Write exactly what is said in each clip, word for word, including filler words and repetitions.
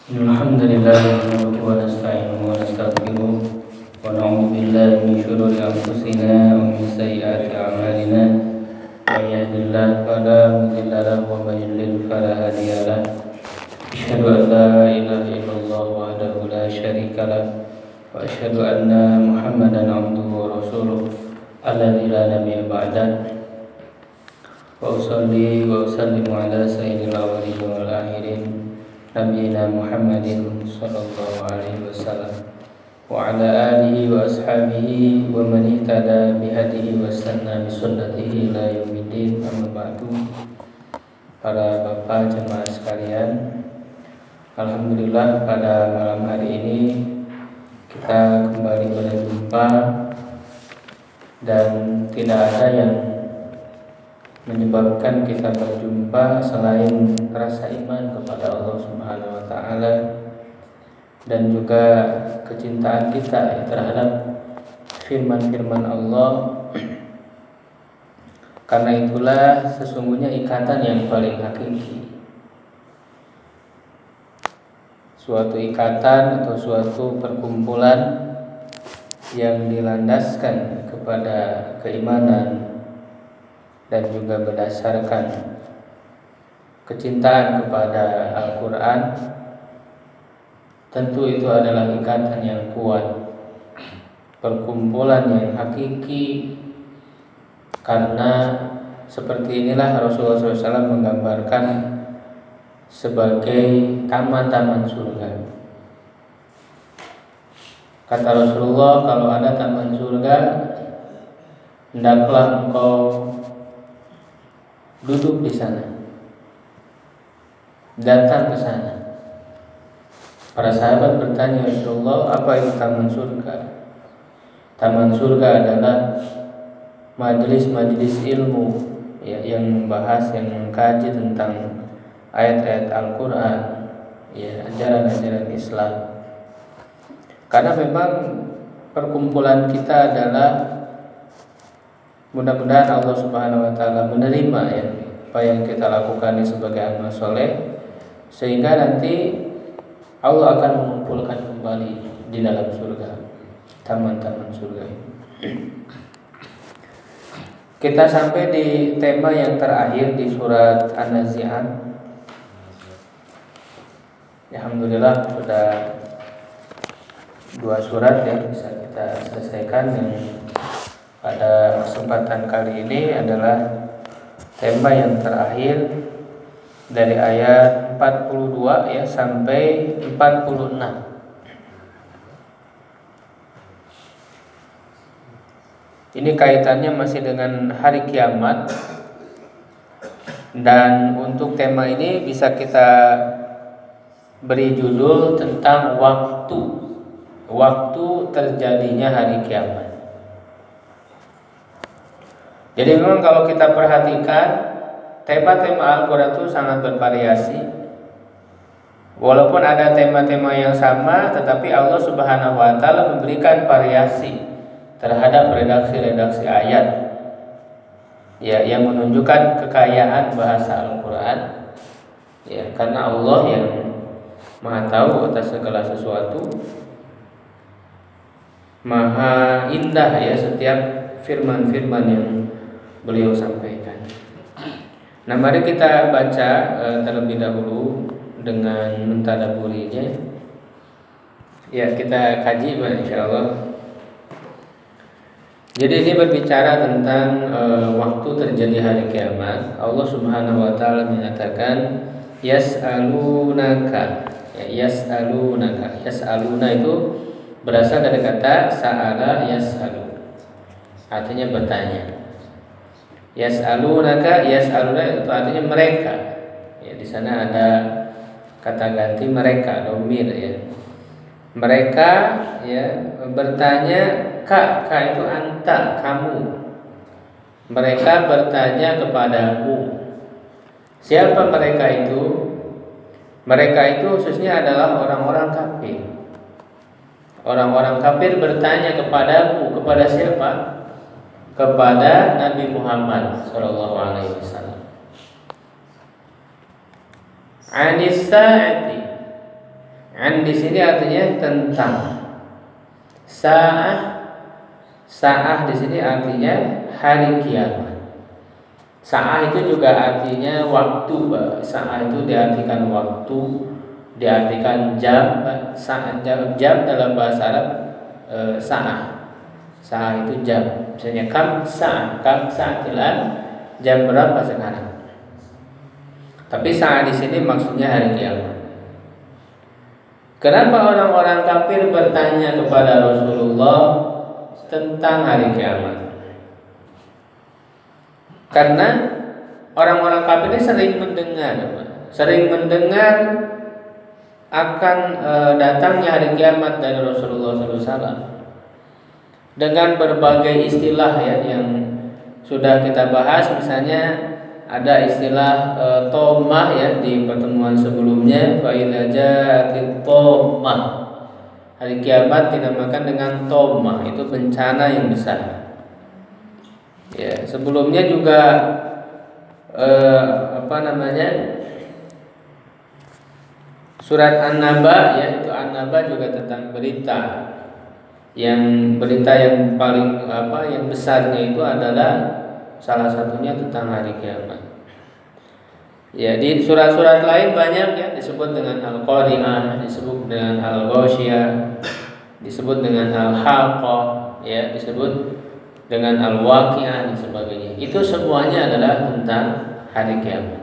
الحمد لله نحمده ونستعينه ونستغفره ونعوذ بالله من شرور أنفسنا ومن سيئات أعمالنا من يهد الله فلا مضل له ومن يضلل فلا هادي له أشهد أن لا إله إلا الله وحده لا شريك له وأشهد أن محمدا عبده ورسوله الذي لا نبي بعده وأصلي وأسلم على سيد الأولين والآخرين نبينا محمد صلى الله عليه وسلم وعلى آله وأصحابه ومن اهتدى بهديه واستنى بسنته إلى يوم الدين. Amma ba'du. Para bapak jemaah sekalian, alhamdulillah pada malam hari ini kita kembali berjumpa dan tidak ada yang menyebabkan kita berjumpa selain rasa iman kepada Allah Subhanahu wa taala dan juga kecintaan kita terhadap firman-firman Allah. Karena itulah sesungguhnya ikatan yang paling hakiki, suatu ikatan atau suatu perkumpulan yang dilandaskan kepada keimanan dan juga berdasarkan kecintaan kepada Al-Quran. Tentu itu adalah ikatan yang kuat, perkumpulan yang hakiki, karena seperti inilah Rasulullah shallallahu alaihi wasallam menggambarkan sebagai taman-taman surga. Kata Rasulullah, kalau ada taman surga, hendaklah engkau duduk di sana, datang ke sana. Para sahabat bertanya, Rasulullah, apa itu taman surga? Taman surga adalah majelis-majelis ilmu ya, yang membahas, yang mengkaji tentang ayat-ayat Al-Quran, ya, ajaran-ajaran Islam. Karena memang perkumpulan kita adalah, mudah-mudahan Allah Subhanahu wa taala menerima ya apa yang kita lakukan ini sebagai amal soleh, sehingga nanti Allah akan mengumpulkan kembali di dalam surga, taman-taman surga ini. Kita sampai di tema yang terakhir di surat An-Nazi'at. Alhamdulillah sudah dua surat ya bisa kita selesaikan. Yang pada kesempatan kali ini adalah tema yang terakhir dari ayat empat puluh dua ya sampai empat puluh enam. Ini kaitannya masih dengan hari kiamat, dan untuk tema ini bisa kita beri judul tentang waktu waktu terjadinya hari kiamat. Jadi memang kalau kita perhatikan, tema-tema Al-Quran itu sangat bervariasi. Walaupun ada tema-tema yang sama, tetapi Allah Subhanahu wa taala memberikan variasi terhadap redaksi-redaksi ayat ya, yang menunjukkan kekayaan bahasa Al-Quran ya, karena Allah yang Maha tahu atas segala sesuatu, Maha indah ya setiap firman-firman yang beliau sampaikan. Nah, mari kita baca uh, terlebih dahulu dengan mentadaburinya. Ya, kita kaji insyaallah. Jadi ini berbicara tentang uh, waktu terjadi hari kiamat. Allah Subhanahu wa taala menyatakan yas'alunaka. Ya, yas'alunaka. Yas'aluna itu berasal dari kata sa'ala yas'alu. Artinya bertanya. Yas'alunaka, yas'aluna itu artinya mereka. Ya, di sana ada kata ganti mereka, domir ya. Mereka ya bertanya, ka, ka itu anta, kamu. Mereka bertanya kepadamu. Siapa mereka itu? Mereka itu khususnya adalah orang-orang kafir. Orang-orang kafir bertanya kepadamu, kepada siapa? Kepada Nabi Muhammad Shallallahu Alaihi Wasallam. Anis saati, An di sini artinya tentang. Sa'ah, sa'ah di sini artinya hari kiamat. Sa'ah itu juga artinya waktu. Sa'ah itu diartikan waktu, diartikan jam. Sa'ah jam, jam dalam bahasa Arab e, sa'ah. Sa'ah itu jam. Misalnya kam sa'ah, kam sa'atilan, jam berapa sekarang? Tapi sa'ah di sini maksudnya hari kiamat. Kenapa orang-orang kafir bertanya kepada Rasulullah tentang hari kiamat? Karena orang-orang kafir ini sering mendengar, sering mendengar akan e, datangnya hari kiamat dari Rasulullah shallallahu alaihi wasallam dengan berbagai istilah ya yang sudah kita bahas. Misalnya ada istilah e, tomah ya di pertemuan sebelumnya. Fa idza ja'atit tomah, hari kiamat dinamakan dengan tomah, itu bencana yang besar. Ya, sebelumnya juga e, apa namanya surat An-Naba ya, itu An-Naba juga tentang berita. Yang berita yang paling apa yang besarnya itu adalah salah satunya tentang hari kiamat. Ya, di surat-surat lain banyak ya disebut dengan Al-Qari'ah, disebut dengan Al-Ghasyiyah, disebut dengan Al-Haqqah, ya, disebut dengan Al-Waqi'ah dan sebagainya. Itu semuanya adalah tentang hari kiamat.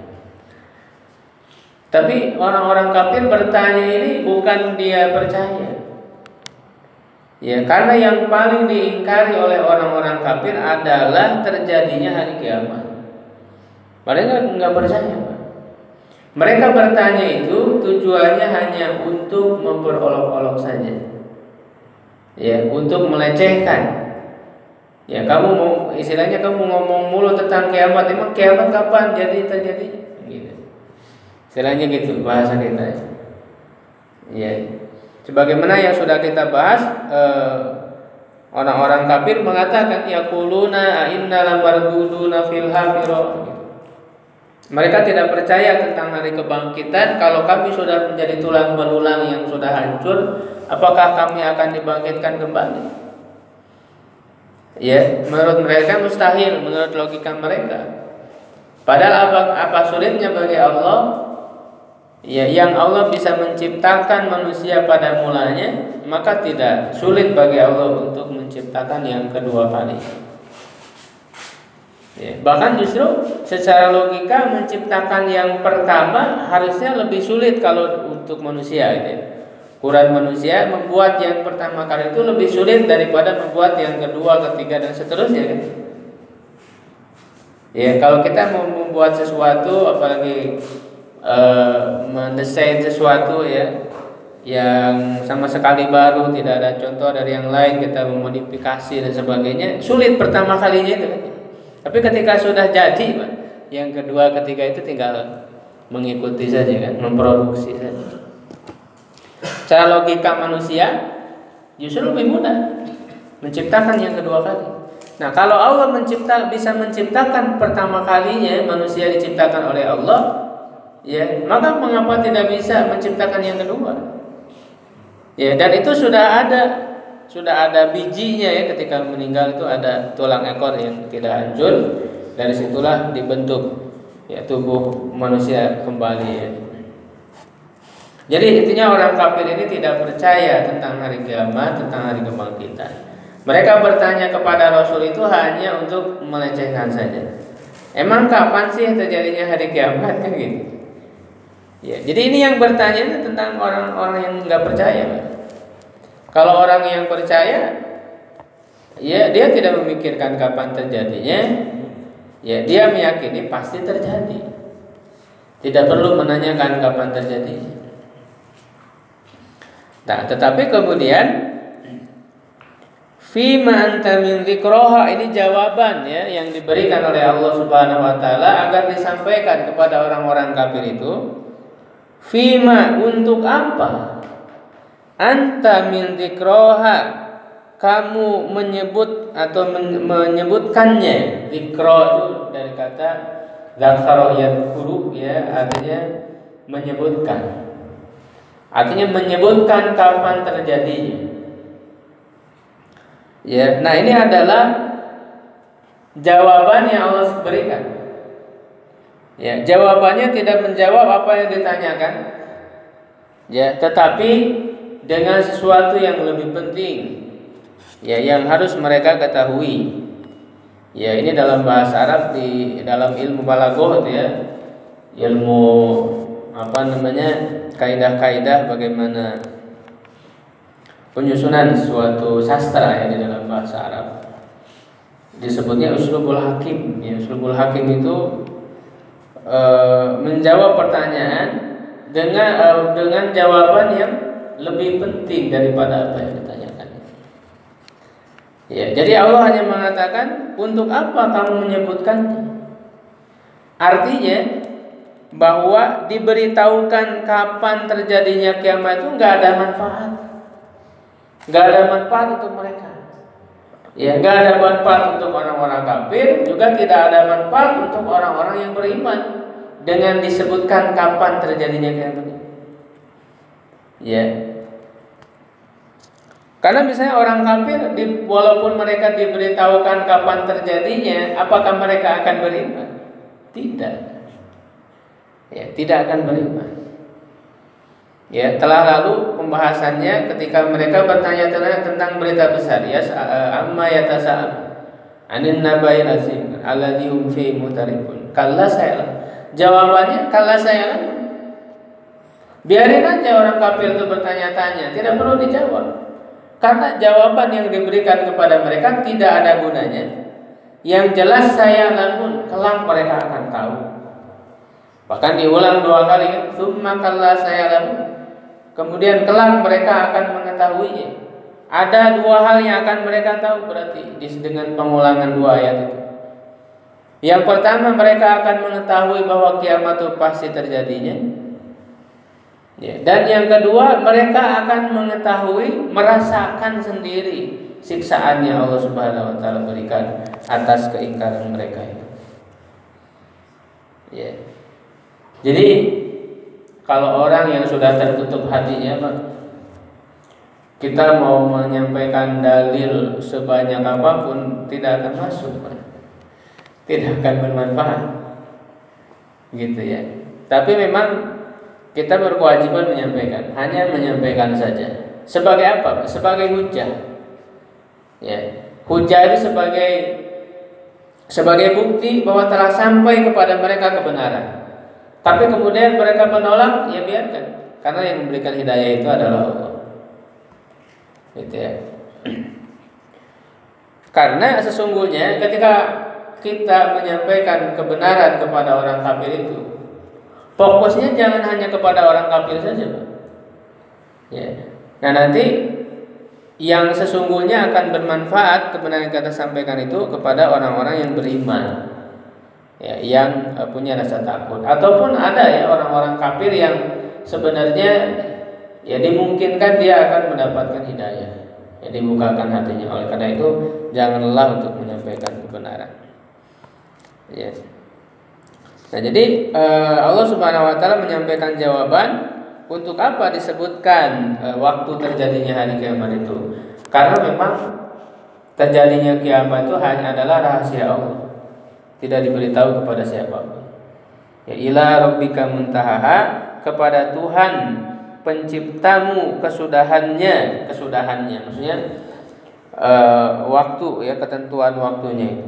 Tapi orang-orang kafir bertanya ini bukan dia percaya. Ya, karena yang paling diingkari oleh orang-orang kafir adalah terjadinya hari kiamat. Mereka nggak percaya. Mereka bertanya itu tujuannya hanya untuk memperolok-olok saja. Ya, untuk melecehkan. Ya, kamu mau istilahnya kamu ngomong mulu tentang kiamat, emang kiamat kapan jadi terjadi? Gitu. Istilahnya gitu bahasa kita. Ya. Sebagaimana yang sudah kita bahas, eh, orang-orang kafir mengatakan yaquluna inna lamarduduna fil hafira. Mereka tidak percaya tentang hari kebangkitan. Kalau kami sudah menjadi tulang belulang yang sudah hancur, apakah kami akan dibangkitkan kembali? Ya, menurut mereka mustahil, menurut logika mereka. Padahal apa, apa sulitnya bagi Allah? Ya, yang Allah bisa menciptakan manusia pada mulanya, maka tidak sulit bagi Allah untuk menciptakan yang kedua kali. Ya, bahkan justru secara logika menciptakan yang pertama harusnya lebih sulit kalau untuk manusia. Gitu. Ukuran manusia membuat yang pertama kali itu lebih sulit daripada membuat yang kedua, ketiga dan seterusnya. Kan? Ya, kalau kita mau membuat sesuatu, apalagi Uh, mendesain sesuatu ya yang sama sekali baru, tidak ada contoh dari yang lain, kita memodifikasi dan sebagainya, sulit pertama kalinya itu. Tapi ketika sudah jadi, Pak, yang kedua, ketiga itu tinggal mengikuti saja kan, memproduksi saja. Cara logika manusia justru lebih mudah menciptakan yang kedua kali. Nah, kalau Allah mencipta bisa menciptakan pertama kalinya manusia diciptakan oleh Allah, ya, maka mengapa tidak bisa menciptakan yang kedua? Ya, dan itu sudah ada, sudah ada bijinya ya, ketika meninggal itu ada tulang ekor yang tidak hancur, dari situlah dibentuk ya tubuh manusia kembali ya. Jadi intinya orang kafir ini tidak percaya tentang hari kiamat, tentang hari kebangkitan. Mereka bertanya kepada Rasul itu hanya untuk melecehkan saja. Emang kapan sih terjadinya hari kiamat kan gitu? Ya, jadi ini yang bertanya tentang orang-orang yang nggak percaya. Kalau orang yang percaya, ya dia tidak memikirkan kapan terjadinya, ya dia meyakini pasti terjadi. Tidak perlu menanyakan kapan terjadi. Nah, tetapi kemudian fima anta min dzikroha, ini jawaban ya yang diberikan oleh Allah Subhanahu wa taala agar disampaikan kepada orang-orang kafir itu. Fima, untuk apa? Anta min dzikroha, kamu menyebut atau men- menyebutkannya. Dzikro itu dari kata dzakara yadhkuru ya, artinya menyebutkan. Artinya menyebutkan kapan terjadinya. Ya, nah ini adalah jawaban yang Allah berikan. Ya, jawabannya tidak menjawab apa yang ditanyakan. Ya, tetapi dengan sesuatu yang lebih penting. Ya, yang harus mereka ketahui. Ya, ini dalam bahasa Arab di dalam ilmu balaghah ya. Ilmu apa namanya? Kaidah-kaidah bagaimana penyusunan suatu sastra ya di dalam bahasa Arab. Disebutnya uslubul hakim. Ya, uslubul hakim itu e, menjawab pertanyaan dengan e, dengan jawaban yang lebih penting daripada apa yang ditanyakan. Ya, jadi Allah hanya mengatakan, untuk apa kamu menyebutkannya? Artinya bahwa diberitahukan kapan terjadinya kiamat itu nggak ada manfaat, nggak ada manfaat untuk mereka. Ya, nggak ada manfaat untuk orang-orang kafir, juga tidak ada manfaat untuk orang-orang yang beriman dengan disebutkan kapan terjadinya kiamat. Ya. Karena misalnya orang kafir, walaupun mereka diberitahukan kapan terjadinya, apakah mereka akan beriman? Tidak. Ya, tidak akan beriman. Ya, telah lalu pembahasannya ketika mereka bertanya tentang berita besar, ya, amma yatasa'al anin nabail azim alladzi hum fi mutarifun. Kalla sayala. Jawabannya kalla sayala. Biarin aja orang kafir itu bertanya-tanya, tidak perlu dijawab. Karena jawaban yang diberikan kepada mereka tidak ada gunanya. Yang jelas saya lamun kelak mereka akan tahu. Bahkan diulang dua kali, tsumma kalla saya lamun. Kemudian kelak mereka akan mengetahuinya. Ada dua hal yang akan mereka tahu berarti dengan pengulangan dua ayat itu. Yang pertama, mereka akan mengetahui bahwa kiamat itu pasti terjadinya. Ya, dan yang kedua, mereka akan mengetahui, merasakan sendiri siksaan yang Allah Subhanahu wa taala berikan atas keingkaran mereka itu. Ya. Jadi kalau orang yang sudah tertutup hatinya, Pak, kita mau menyampaikan dalil sebanyak apapun tidak akan masuk, Pak. Tidak akan bermanfaat. Gitu ya. Tapi memang kita berkewajiban menyampaikan, hanya menyampaikan saja. Sebagai apa, Pak? Sebagai hujah. Ya. Hujah itu sebagai sebagai bukti bahwa telah sampai kepada mereka kebenaran. Tapi kemudian mereka menolak, ya biarkan. Karena yang memberikan hidayah itu adalah Allah. Gitu ya. Karena sesungguhnya ketika kita menyampaikan kebenaran kepada orang kafir itu, fokusnya jangan hanya kepada orang kafir saja, Pak. Ya. Nah, nanti yang sesungguhnya akan bermanfaat kebenaran yang kita sampaikan itu kepada orang-orang yang beriman, ya, yang punya rasa takut. Ataupun ada ya orang-orang kafir yang sebenarnya ya dimungkinkan dia akan mendapatkan hidayah, ya dibukakan hatinya. Oleh karena itu janganlah untuk menyampaikan kebenaran. Ya. Nah, jadi Allah Subhanahu wa taala menyampaikan jawaban untuk apa disebutkan waktu terjadinya hari kiamat itu. Karena memang terjadinya kiamat itu hanya adalah rahasia Allah. Tidak diberitahu kepada siapapun. Ya, ila rabbika muntahaha, kepada Tuhan penciptamu kesudahannya, kesudahannya maksudnya uh, waktu ya, ketentuan waktunya itu.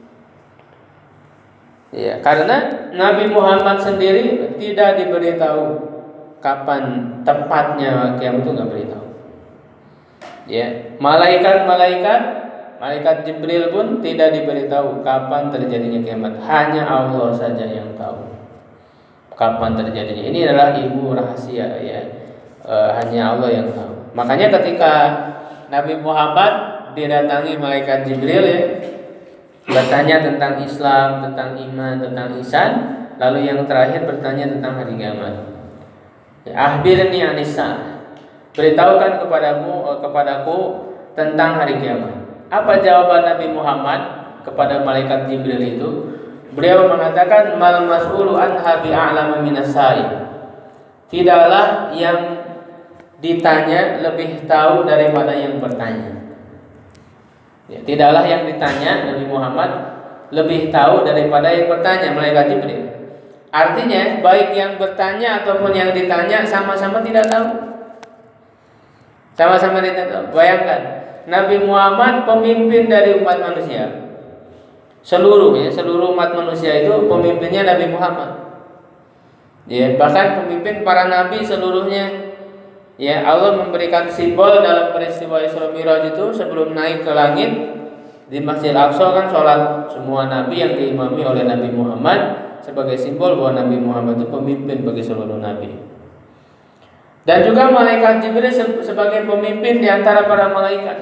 Ya, karena Nabi Muhammad sendiri tidak diberitahu kapan tepatnya kiamat itu, nggak beritahu. Ya, malaikat-malaikat, malaikat Jibril pun tidak diberitahu kapan terjadinya kiamat. Hanya Allah saja yang tahu kapan terjadinya. Ini adalah ilmu rahasia ya. E, hanya Allah yang tahu. Makanya ketika Nabi Muhammad didatangi malaikat Jibril ya, bertanya tentang Islam, tentang iman, tentang ihsan, lalu yang terakhir bertanya tentang hari kiamat. Ya, akhbirni anisa, beritahukan kepadamu kepadaku tentang hari kiamat. Apa jawaban Nabi Muhammad kepada malaikat Jibril itu? Beliau mengatakan, mal mas'ulu anha bi'a'lama minas sa'il. Tidaklah yang ditanya lebih tahu daripada yang bertanya. Ya, tidaklah yang ditanya Nabi Muhammad lebih tahu daripada yang bertanya, malaikat Jibril. Artinya baik yang bertanya ataupun yang ditanya sama-sama tidak tahu. Sama-sama tidak tahu. Bayangkan, Nabi Muhammad pemimpin dari umat manusia. Seluruh ya, seluruh umat manusia itu pemimpinnya Nabi Muhammad. Ya, bahkan pemimpin para nabi seluruhnya. Ya, Allah memberikan simbol dalam peristiwa Isra Mi'raj itu sebelum naik ke langit di Masjid Al-Aqsa kan sholat semua nabi yang diimami oleh Nabi Muhammad sebagai simbol bahwa Nabi Muhammad itu pemimpin bagi seluruh nabi. Dan juga malaikat Jibril sebagai pemimpin di antara para malaikat.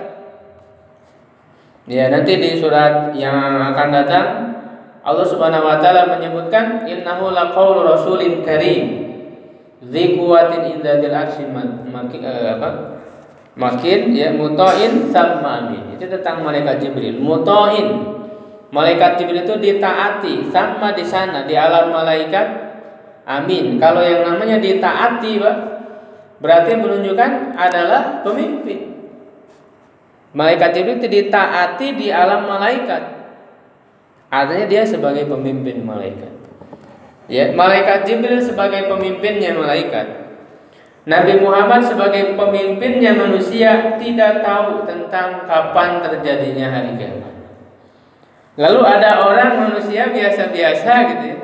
Ya, nanti di surat yang akan datang Allah Subhanahu wa taala menyebutkan innahu laqaulu rasulin karim dzi quwwatin inda dzil arsy makin apa? Makin ya muta'in tsumma amin. Itu tentang malaikat Jibril. Muta'in. Malaikat Jibril itu ditaati sama di sana di alam malaikat. Amin. Kalau yang namanya ditaati, Pak, berarti menunjukkan adalah pemimpin. Malaikat Jibril itu ditaati di alam malaikat. Artinya dia sebagai pemimpin malaikat. Ya, malaikat Jibril sebagai pemimpinnya malaikat. Nabi Muhammad sebagai pemimpinnya manusia tidak tahu tentang kapan terjadinya hari kiamat. Lalu ada orang manusia biasa-biasa gitu ya,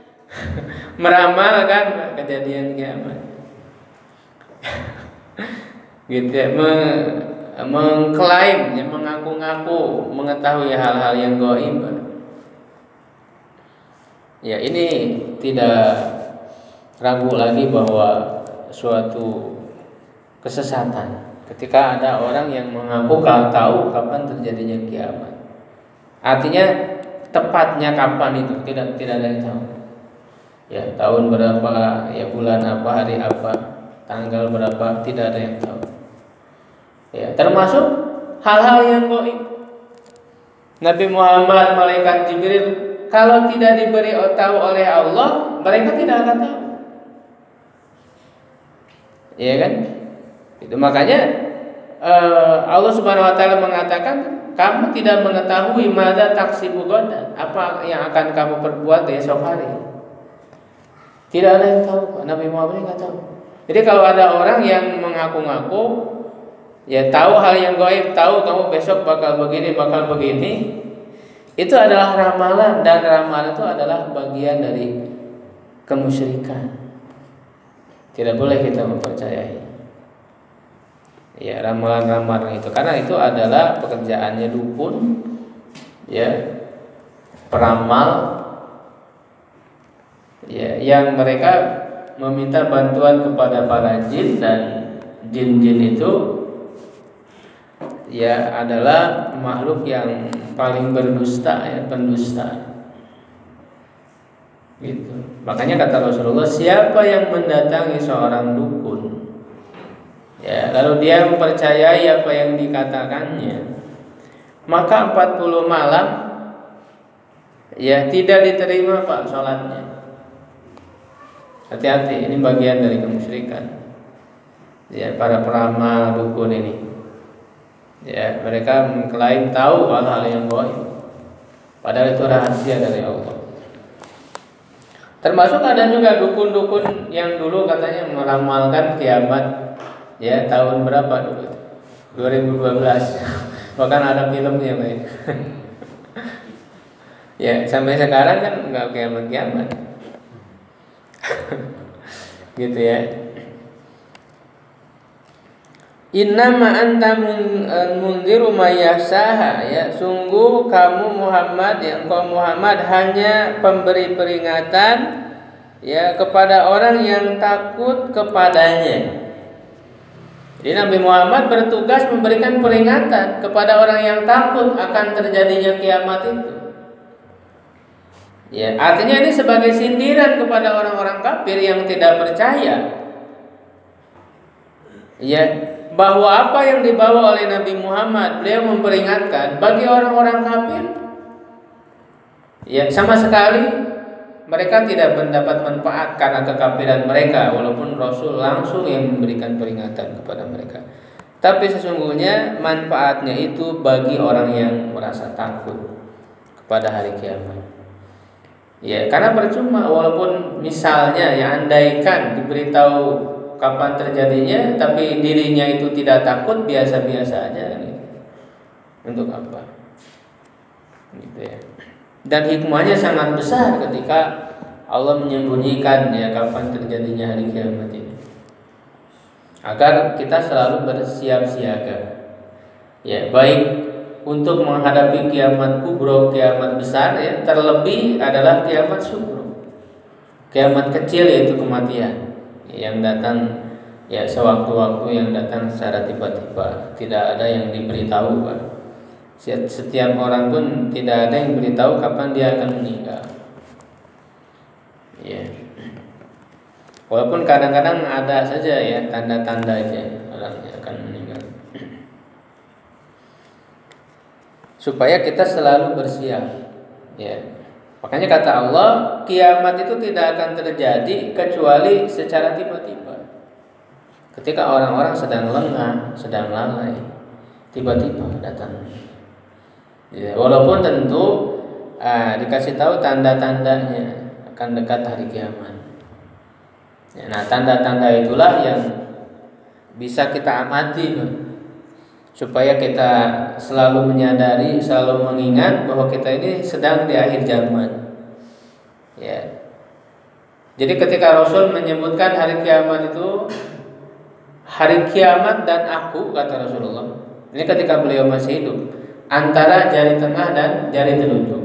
meramalkan kejadian kiamat. Gitu ya, mengklaim, ya, mengaku-ngaku mengetahui hal-hal yang gaib. Ya, ini tidak ragu lagi bahwa suatu kesesatan ketika ada orang yang mengaku kalau tahu kapan terjadinya kiamat. Artinya tepatnya kapan itu tidak tidak ada yang tahu. Ya, tahun berapa, ya bulan apa, hari apa, tanggal berapa, tidak ada yang tahu. Ya, termasuk hal-hal yang gaib. Nabi Muhammad, malaikat Jibril kalau tidak diberi tahu oleh Allah, mereka tidak akan tahu. Iya kan? Itu makanya uh, Allah Subhanahu wa taala mengatakan, kamu tidak mengetahui madza taksibu ghadan, apa yang akan kamu perbuat esok hari. Tidak ada yang tahu, Nabi Muhammad enggak tahu. Jadi kalau ada orang yang mengaku-ngaku ya tahu hal yang gaib, tahu kamu besok bakal begini, bakal begini, itu adalah ramalan, dan ramalan itu adalah bagian dari kemusyrikan. Tidak boleh kita mempercayai ya ramalan-ramalan itu, karena itu adalah pekerjaannya dukun, ya, peramal, ya, yang mereka meminta bantuan kepada para jin, dan jin-jin itu ya adalah makhluk yang paling berdusta, ya, pendusta. Gitu. Makanya kata Rasulullah, siapa yang mendatangi seorang dukun, ya, lalu dia mempercayai apa yang dikatakannya, maka empat puluh malam ya tidak diterima, Pak, sholatnya. Hati-hati, ini bagian dari kemusyrikan. Ya, para peramal dukun ini. Ya, mereka mengklaim tahu hal-hal yang gaib, padahal itu rahasia dari Allah. Termasuk ada juga dukun-dukun yang dulu katanya meramalkan kiamat, ya, tahun berapa dulu? dua ribu dua belas. Bahkan ada filmnya, Pak. Ya, sampai sekarang kan enggak kiamat-kiamat. Gitu ya. Innama anta munziru mayyasaha, ya, sungguh kamu Muhammad, ya, engkau Muhammad hanya pemberi peringatan, ya, kepada orang yang takut kepadanya. Jadi Nabi Muhammad bertugas memberikan peringatan kepada orang yang takut akan terjadinya kiamat itu. Ya, artinya ini sebagai sindiran kepada orang-orang kafir yang tidak percaya. Ya, bahwa apa yang dibawa oleh Nabi Muhammad, beliau memperingatkan bagi orang-orang kafir, ya, sama sekali mereka tidak mendapat manfaat karena kekafiran mereka, walaupun Rasul langsung yang memberikan peringatan kepada mereka. Tapi sesungguhnya manfaatnya itu bagi orang yang merasa takut kepada hari kiamat. Ya, karena percuma walaupun misalnya ya andaikan diberitahu kapan terjadinya, tapi dirinya itu tidak takut, biasa-biasa aja gitu. Untuk apa? Gitu ya. Dan hikmahnya sangat besar ketika Allah menyembunyikan ya kapan terjadinya hari kiamat ini, agar kita selalu bersiap siaga. Ya, baik untuk menghadapi kiamat kubro, kiamat besar ya, terlebih adalah kiamat sugro, kiamat kecil yaitu kematian yang datang ya sewaktu-waktu, yang datang secara tiba-tiba, tidak ada yang diberitahu, Pak. Setiap orang pun tidak ada yang beritahu kapan dia akan meninggal. Ya. Walaupun kadang-kadang ada saja ya tanda-tandanya orangnya akan meninggal. Supaya kita selalu bersiap. Ya. Makanya kata Allah, kiamat itu tidak akan terjadi kecuali secara tiba-tiba. Ketika orang-orang sedang lengah, sedang lalai, tiba-tiba datang. Ya, walaupun tentu ah, dikasih tahu tanda-tandanya akan dekat hari kiamat. Ya, nah tanda-tanda itulah yang bisa kita amati, supaya kita selalu menyadari, selalu mengingat bahwa kita ini sedang di akhir zaman. Ya. Jadi ketika Rasul menyebutkan hari kiamat itu hari kiamat dan aku, kata Rasulullah. Ini ketika beliau masih hidup. Antara jari tengah dan jari telunjuk.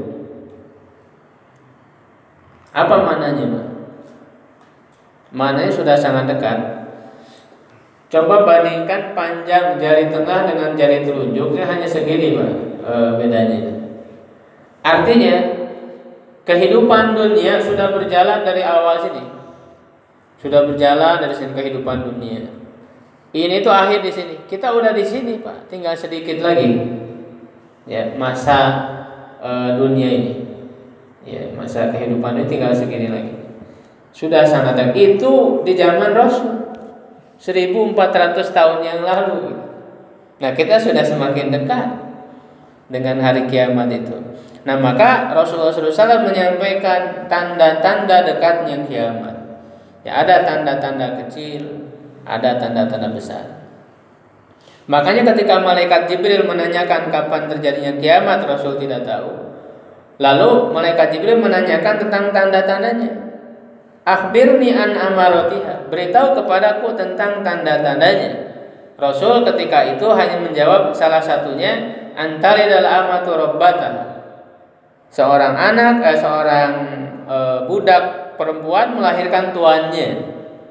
Apa maknanya, Pak? Maknanya sudah sangat dekat. Coba bandingkan panjang jari tengah dengan jari telunjuknya hanya segini, Pak, e, bedanya. Artinya kehidupan dunia sudah berjalan dari awal sini. Sudah berjalan dari sini kehidupan dunia. Ini tuh akhir di sini. Kita udah di sini, Pak. Tinggal sedikit lagi. Ya, masa e, dunia ini, ya, masa kehidupan ini tinggal segini lagi. Sudah sangat dekat. Itu di zaman Rasul seribu empat ratus tahun yang lalu. Nah, kita sudah semakin dekat dengan hari kiamat itu. Nah, maka Rasulullah shallallahu alaihi wasallam menyampaikan tanda-tanda dekatnya kiamat. Ya, ada tanda-tanda kecil, ada tanda-tanda besar. Makanya ketika malaikat Jibril menanyakan kapan terjadinya kiamat, Rasul tidak tahu. Lalu malaikat Jibril menanyakan tentang tanda-tandanya. Akhbirni an amaratiha, beritahu kepadaku tentang tanda-tandanya. Rasul ketika itu hanya menjawab salah satunya, antalidal amatu rabbataha. Seorang anak, eh, seorang eh, budak perempuan melahirkan tuannya.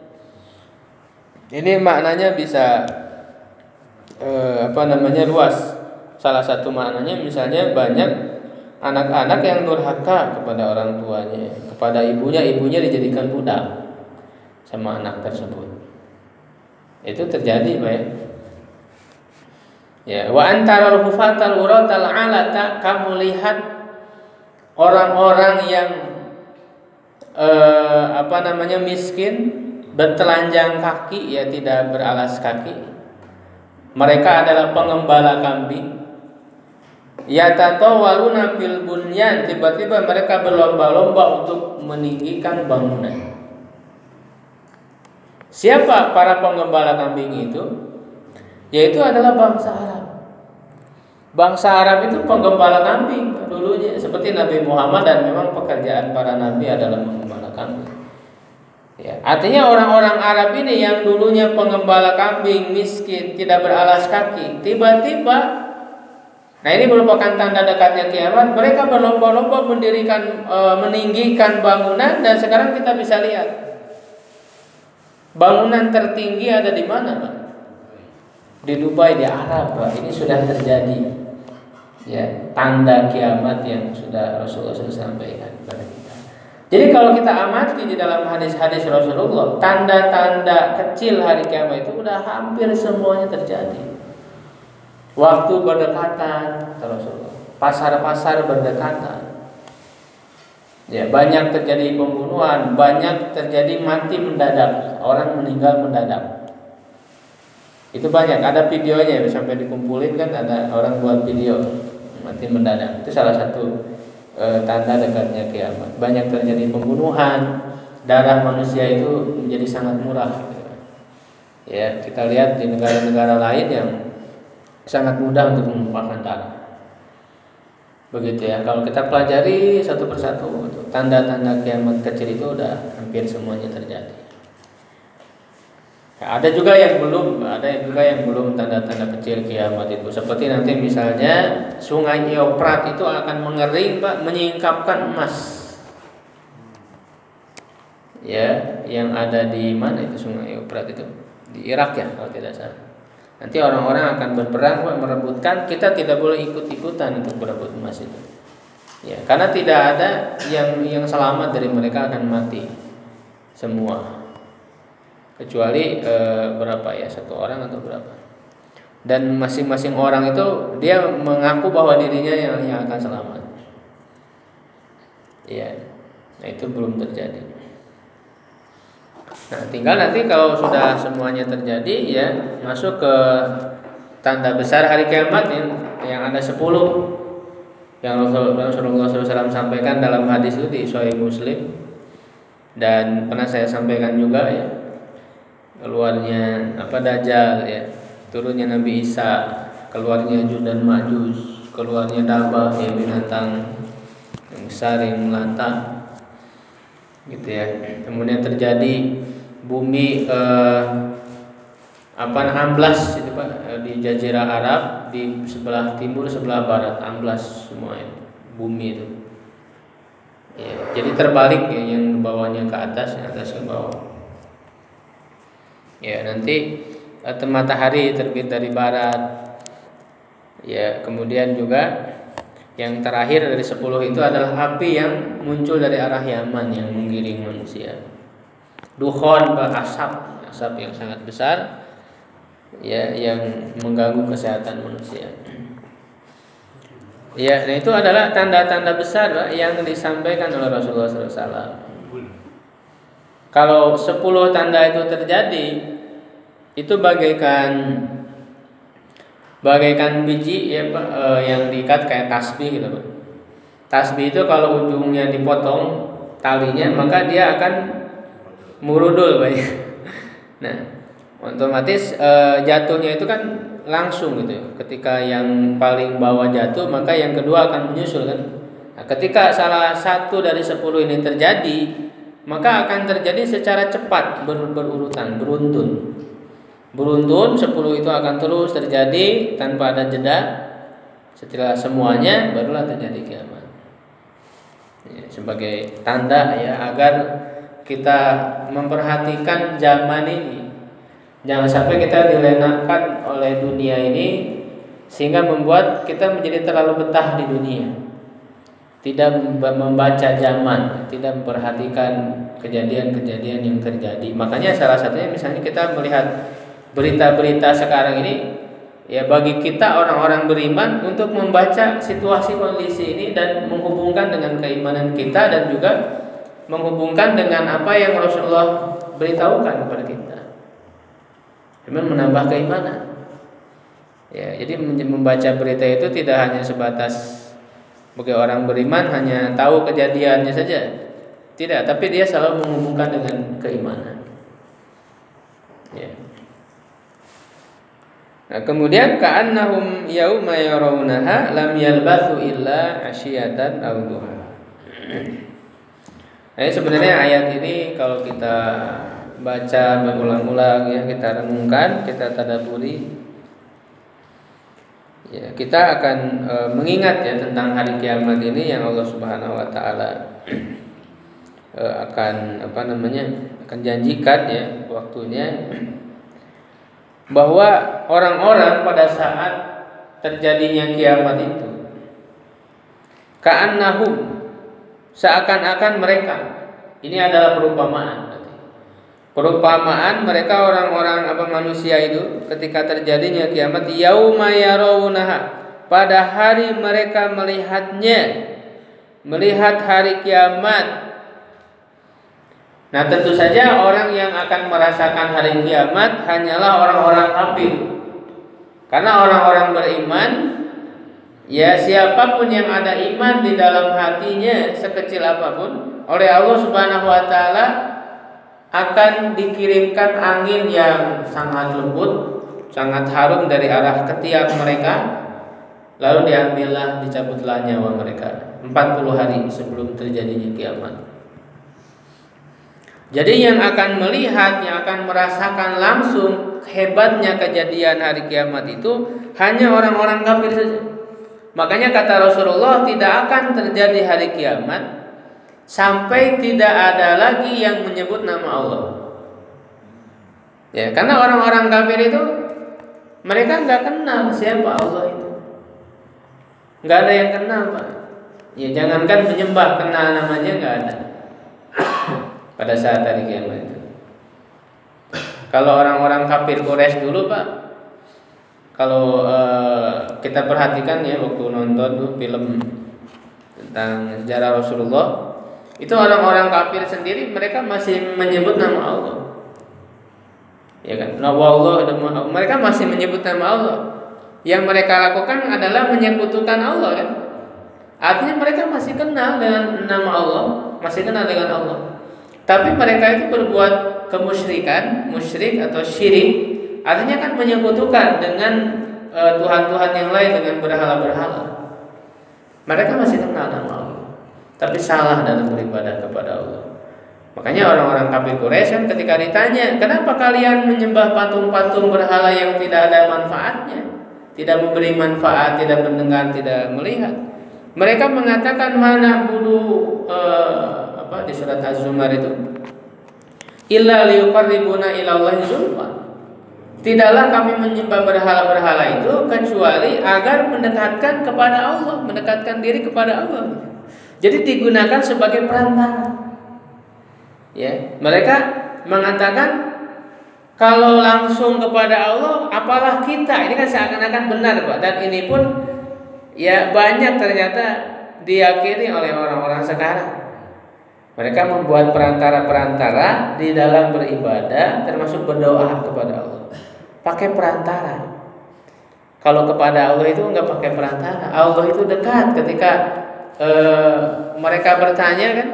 Ini maknanya bisa Eh, apa namanya luas. Salah satu maknanya misalnya banyak anak-anak yang durhaka kepada orang tuanya, kepada ibunya, ibunya dijadikan budak sama anak tersebut. Itu terjadi, Pak. Ya, wa antarul hufatal uratal alata, kamu lihat orang-orang yang eh, apa namanya miskin, bertelanjang kaki, ya tidak beralas kaki. Mereka adalah pengembala kambing. Yatatawaluna fil bunyan, tiba-tiba mereka berlomba-lomba untuk meninggikan bangunan. Siapa para pengembala kambing itu? Yaitu adalah bangsa Arab. Bangsa Arab itu penggembala kambing dulunya, seperti Nabi Muhammad, dan memang pekerjaan para nabi adalah menggembala kambing. Ya, artinya orang-orang Arab ini yang dulunya pengembala kambing, miskin, tidak beralas kaki, tiba-tiba, nah ini merupakan tanda dekatnya kiamat. Mereka berlomba-lomba mendirikan, e, meninggikan bangunan, dan sekarang kita bisa lihat bangunan tertinggi ada di mana, Pak? Di Dubai, di Arab, Pak. Ini sudah terjadi. Ya, tanda kiamat yang sudah Rasulullah sudah sampaikan kepada kita. Jadi kalau kita amati di dalam hadis-hadis Rasulullah, tanda-tanda kecil hari kiamat itu udah hampir semuanya terjadi. Waktu berdekatan, Rasulullah. Pasar-pasar berdekatan. Ya, banyak terjadi pembunuhan, banyak terjadi mati mendadak, orang meninggal mendadak. Itu banyak, ada videonya sampai dikumpulin kan, ada orang buat video mati mendadak. Itu salah satu e, tanda dekatnya kiamat. Banyak terjadi pembunuhan, darah manusia itu menjadi sangat murah. Ya, kita lihat di negara-negara lain yang sangat mudah untuk menumpahkan darah. Begitu ya. Kalau kita pelajari satu persatu, tanda-tanda kiamat kecil itu udah hampir semuanya terjadi. Ya, ada juga yang belum, ada juga yang belum tanda-tanda kecil kiamat itu. Seperti nanti misalnya Sungai Eufrat itu akan mengering, Pak, menyingkapkan emas. Ya, yang ada di mana itu Sungai Eufrat itu? Di Irak ya, kalau tidak salah. Nanti orang-orang akan berperang merebutkan, kita tidak boleh ikut-ikutan untuk berebut emas itu. Ya, karena tidak ada yang yang selamat dari mereka, akan mati semua. Kecuali e, berapa ya, satu orang atau berapa. Dan masing-masing orang itu dia mengaku bahwa dirinya yang yang akan selamat. Ya. Nah, itu belum terjadi. Nah, tinggal nanti kalau sudah semuanya terjadi, ya masuk ke tanda besar hari kiamat yang, yang ada sepuluh yang Rasulullah shallallahu alaihi wasallam sampaikan dalam hadis itu di Sahih Muslim, dan pernah saya sampaikan juga ya, keluarnya apa Dajjal ya, turunnya Nabi Isa, keluarnya Ya'juj dan Ma'juj, keluarnya Dabah ya, binatang yang besar yang melata gitu ya. Kemudian terjadi bumi eh, apa amblas itu Pak, di Jazirah Arab, di sebelah timur sebelah barat amblas semua itu, bumi itu ya, jadi terbalik ya, yang bawahnya ke atas, yang atas ke bawah ya. Nanti eh, matahari terbit dari barat ya. Kemudian juga yang terakhir dari sepuluh itu adalah api yang muncul dari arah Yaman yang menggiring manusia. Dukhon, asap, asap yang sangat besar ya, yang mengganggu kesehatan manusia. Ya, nah itu adalah tanda-tanda besar Pak, yang disampaikan oleh Rasulullah shallallahu alaihi wasallam. Kalau sepuluh tanda itu terjadi, itu bagaikan bagaikan biji ya Pak, eh, yang diikat kayak tasbih gitu Pak. Tasbih itu kalau ujungnya dipotong talinya, maka dia akan murudul Pak. Nah, otomatis e, jatuhnya itu kan langsung gitu ya. Ketika yang paling bawah jatuh, maka yang kedua akan menyusul kan. Nah, ketika salah satu dari sepuluh ini terjadi, maka akan terjadi secara cepat, ber, berurutan, beruntun. Beruntun, sepuluh itu akan terus terjadi tanpa ada jeda. Setelah semuanya barulah terjadi kiamat. Ya, sebagai tanda ya, agar kita memperhatikan zaman ini, jangan sampai kita dilenakkan oleh dunia ini sehingga membuat kita menjadi terlalu betah di dunia, tidak membaca zaman, tidak memperhatikan kejadian-kejadian yang terjadi. Makanya salah satunya misalnya kita melihat berita-berita sekarang ini, ya bagi kita orang-orang beriman untuk membaca situasi kondisi ini dan menghubungkan dengan keimanan kita, dan juga menghubungkan dengan apa yang Rasulullah beritahukan kepada kita, dengan menambah keimanan. Ya, jadi membaca berita itu tidak hanya sebatas bagi orang beriman hanya tahu kejadiannya saja, tidak, tapi dia selalu menghubungkan dengan keimanan. Ya. Nah, kemudian ka'annahum yauma yarawunaha lam yalbathu illa asyiyatan aw duha. Nah, sebenarnya ayat ini kalau kita baca berulang-ulang ya, kita renungkan, kita tadabburi, ya kita akan e, mengingat ya tentang hari kiamat ini yang Allah Subhanahu wa taala e, akan apa namanya? akan janjikan ya waktunya, bahwa orang-orang pada saat terjadinya kiamat itu ka'annahum, seakan-akan mereka, ini adalah perumpamaan. Perumpamaan mereka orang-orang apa manusia itu ketika terjadinya kiamat, yauma yarawunaha, pada hari mereka melihatnya, melihat hari kiamat. Nah, tentu saja orang yang akan merasakan hari kiamat hanyalah orang-orang kafir. Karena orang-orang beriman, ya siapapun yang ada iman di dalam hatinya sekecil apapun, oleh Allah Subhanahu wa taala akan dikirimkan angin yang sangat lembut, sangat harum dari arah ketiak mereka. Lalu diambillah, dicabutlah nyawa mereka empat puluh hari sebelum terjadinya kiamat. Jadi yang akan melihat, yang akan merasakan langsung hebatnya kejadian hari kiamat itu hanya orang-orang kafir saja. Makanya kata Rasulullah, tidak akan terjadi hari kiamat sampai tidak ada lagi yang menyebut nama Allah. Ya, karena orang-orang kafir itu mereka nggak kenal siapa Allah itu, nggak ada yang kenal, Pak. Ya, jangankan menyembah, kenal namanya nggak ada. Pada saat hari kiamat itu. Kalau orang-orang kafir Quraisy dulu, Pak, kalau uh, kita perhatikan ya waktu nonton tuh film tentang sejarah Rasulullah, itu orang-orang kafir sendiri mereka masih menyebut nama Allah. Ya kan? Nama Allah, mereka masih menyebut nama Allah. Yang mereka lakukan adalah menyekutukan Allah kan? Artinya mereka masih kenal dengan nama Allah, masih kenal dengan Allah. Tapi mereka itu berbuat kemusyrikan, musyrik atau syirik, artinya kan menyekutukan dengan e, tuhan-tuhan yang lain, dengan berhala-berhala. Mereka masih kenal nama Allah, tapi salah dalam beribadah kepada Allah. Makanya orang-orang kafir Quraisy kan ketika ditanya, kenapa kalian menyembah patung-patung berhala yang tidak ada manfaatnya, tidak memberi manfaat, tidak mendengar, tidak melihat, mereka mengatakan mana budu e, di surat Az-Zumar itu, illa liyuqarribuna ilallahi zulfa. Tidaklah kami menyembah berhala-berhala itu kecuali agar mendekatkan kepada Allah, mendekatkan diri kepada Allah. Jadi digunakan sebagai perantara. Ya, mereka mengatakan kalau langsung kepada Allah, apalah kita. Ini kan seakan-akan benar, Pak. Dan ini pun ya banyak ternyata diyakini oleh orang-orang sekarang. Mereka membuat perantara-perantara di dalam beribadah, termasuk berdoa kepada Allah. Pakai perantara. Kalau kepada Allah itu enggak pakai perantara. Allah itu dekat. Ketika e, mereka bertanya kan,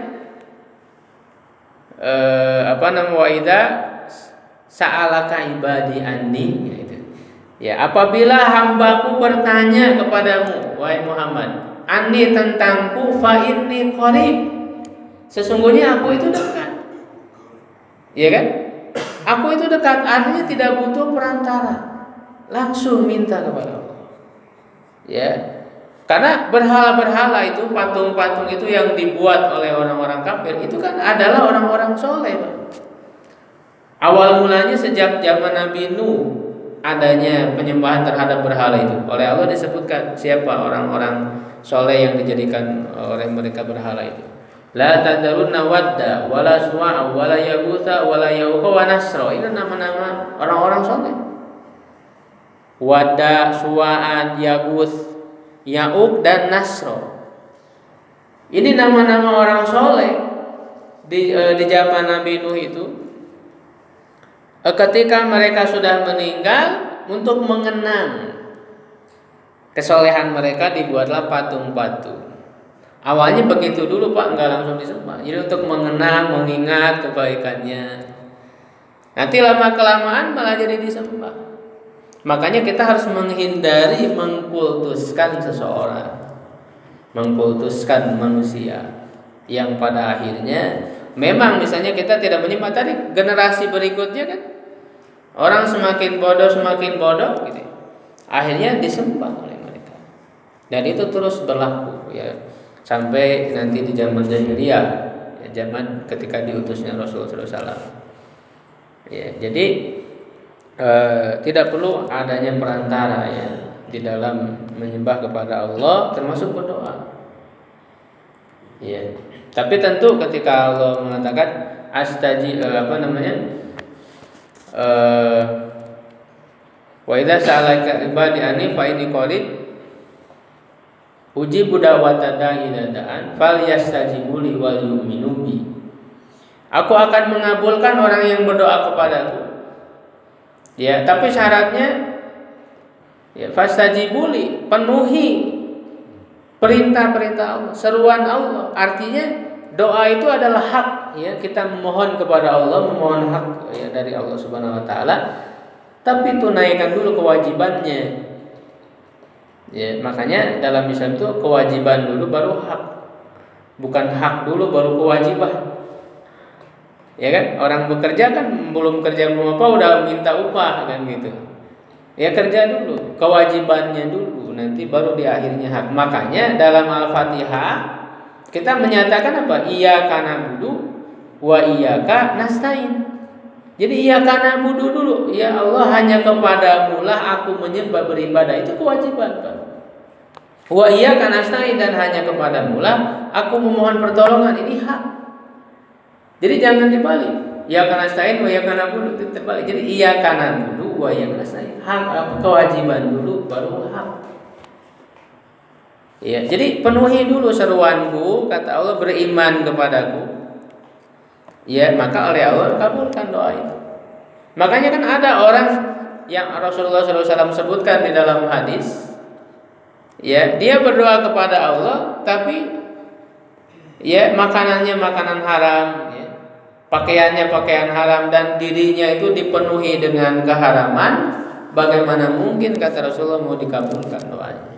e, apa namanya, waida sa'alaka ibadi anni, gitu. Ya, apabila hambaku bertanya kepadamu, wahai Muhammad, anni tentangku, fa inni qarib. Sesungguhnya aku itu dekat. Iya kan? Aku itu dekat, artinya tidak butuh perantara. Langsung minta kepada Allah. Ya. Karena berhala-berhala itu, patung-patung itu yang dibuat oleh orang-orang kafir, itu kan adalah orang-orang soleh, Pak. Awal mulanya sejak zaman Nabi Nuh adanya penyembahan terhadap berhala itu. Oleh Allah disebutkan siapa orang-orang soleh yang dijadikan oleh mereka berhala itu. La tadarunna wadda wala suwa'a wala yaghutsa wala yauqa wa nasra. Ini nama-nama orang-orang soleh. Wadda, suwa'an, yaghutz, ya'uq dan nasra. Ini nama-nama orang soleh di e, di zaman Nabi Nuh itu. E, ketika mereka sudah meninggal, untuk mengenang kesolehan mereka dibuatlah patung-patung. Awalnya begitu dulu, Pak, enggak langsung disembah. Jadi untuk mengenang, mengingat kebaikannya. Nanti lama-kelamaan malah jadi disembah. Makanya kita harus menghindari mengkultuskan seseorang, mengkultuskan manusia yang pada akhirnya memang misalnya kita tidak menyembah tadi, generasi berikutnya kan orang semakin bodoh semakin bodoh gitu. Akhirnya disembah oleh mereka. Dan itu terus berlaku ya. Sampai nanti di zaman jahiliyah, ya, zaman ketika diutusnya Rasulullah shallallahu alaihi wasallam. Ya, jadi e, tidak perlu adanya perantara ya di dalam menyembah kepada Allah, termasuk berdoa. Ya, tapi tentu ketika Allah mengatakan astaji e, apa namanya, e, wa idza sa'alaka ibadi anni fa inni qarib ujibu da'wata da'i idza da'an falyastajibu li wal yu'minu bi. Aku akan mengabulkan orang yang berdoa kepadaku. Ya, tapi syaratnya ya fastajibu li, penuhi perintah-perintah Allah, seruan Allah. Artinya doa itu adalah hak, ya, kita memohon kepada Allah, memohon hak ya dari Allah Subhanahu wa taala. Tapi tunaikan dulu kewajibannya. Ya, makanya dalam Islam itu kewajiban dulu baru hak. Bukan hak dulu baru kewajiban. Ya kan? Orang bekerja kan belum kerja belum apa udah minta upah kan gitu. Ya kerja dulu, kewajibannya dulu, nanti baru di akhirnya hak. Makanya dalam Al-Fatihah kita menyatakan apa? Iyyaka na'budu wa iyyaka nasta'in. Jadi iyyaka na'budu dulu, ya Allah hanya kepadamu lah aku menyembah beribadah, itu kewajiban kan. Wa iyyaka nasta'in, dan hanya kepadamu lah aku memohon pertolongan, ini hak. Jadi jangan dibalik. Iyyaka nasta'in wa iyyaka na'budu, itu terbalik. Jadi iyyaka na'budu wa iyyaka nasta'in, hak kewajiban dulu baru hak. Ya, jadi penuhi dulu seruanku, kata Allah, beriman kepadaku. Ya, maka oleh Allah kabulkan doa itu. Makanya kan ada orang yang Rasulullah shallallahu alaihi wasallam sebutkan di dalam hadis, ya, dia berdoa kepada Allah, tapi ya makanannya makanan haram, ya, pakaiannya pakaian haram, dan dirinya itu dipenuhi dengan keharaman. Bagaimana mungkin, kata Rasulullah, mau dikabulkan doanya?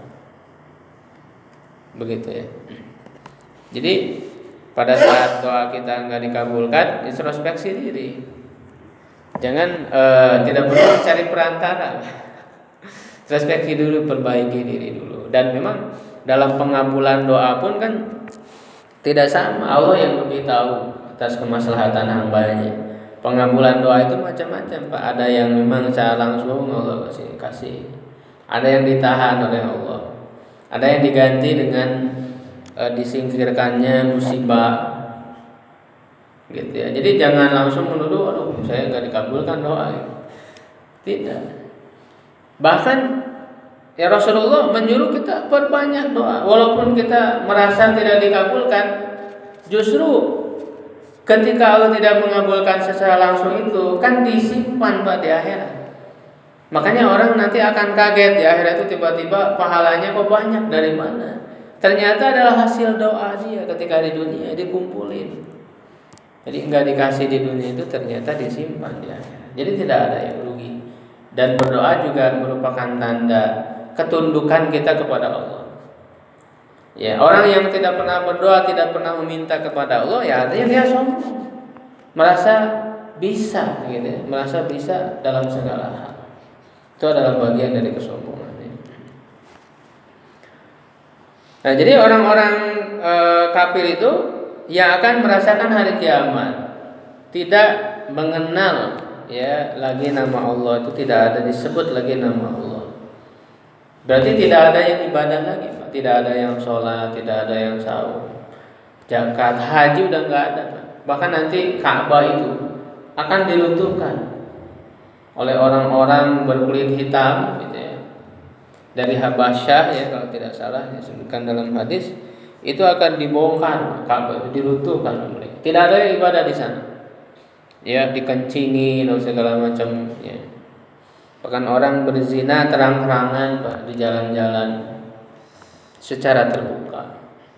Begitu ya. Jadi pada saat doa kita enggak dikabulkan, introspeksi diri. Jangan uh, tidak perlu cari perantara. Introspeksi dulu, perbaiki diri dulu. Dan memang dalam pengabulan doa pun kan tidak sama, Allah yang lebih tahu atas kemaslahatan hambanya. Pengabulan doa itu macam-macam, Pak. Ada yang memang secara langsung Allah kasih kasih. Ada yang ditahan oleh Allah. Ada yang diganti dengan e, disingkirkannya musibah, gitu ya. Jadi jangan langsung menuduh, aduh saya nggak dikabulkan doa. Tidak. Bahkan ya Rasulullah menyuruh kita perbanyak doa, walaupun kita merasa tidak dikabulkan. Justru ketika Allah tidak mengabulkan secara langsung itu kan disimpan, Pak, di akhirat. Makanya orang nanti akan kaget di akhirat itu, tiba-tiba pahalanya kok banyak, dari mana? Ternyata adalah hasil doa dia ketika di dunia dikumpulin. Jadi enggak dikasih di dunia itu ternyata disimpan di akhirat. Jadi tidak ada yang rugi. Dan berdoa juga merupakan tanda ketundukan kita kepada Allah. Ya, orang yang tidak pernah berdoa, tidak pernah meminta kepada Allah, ya artinya dia sombong. Merasa bisa gitu ya, merasa bisa dalam segala hal. Itu adalah bagian dari kesombongan. Nah, jadi orang-orang e, kafir itu yang akan merasakan hari kiamat tidak mengenal ya lagi nama Allah, itu tidak ada disebut lagi nama Allah. Berarti tidak ada yang ibadah lagi, Pak. Tidak ada yang sholat, tidak ada yang sahur, zakat, haji udah nggak ada, Pak. Bahkan nanti Ka'bah itu akan diruntuhkan oleh orang-orang berkulit hitam, gitu ya, dari Habasyah, ya kalau tidak salah disebutkan dalam hadis, itu akan dibongkar, Ka'bah itu diruntuhkan oleh mereka. Tidak ada ibadah di sana, ya, dikencingi dan segala macam, ya. Bahkan orang berzina terang-terangan, Pak, di jalan-jalan secara terbuka,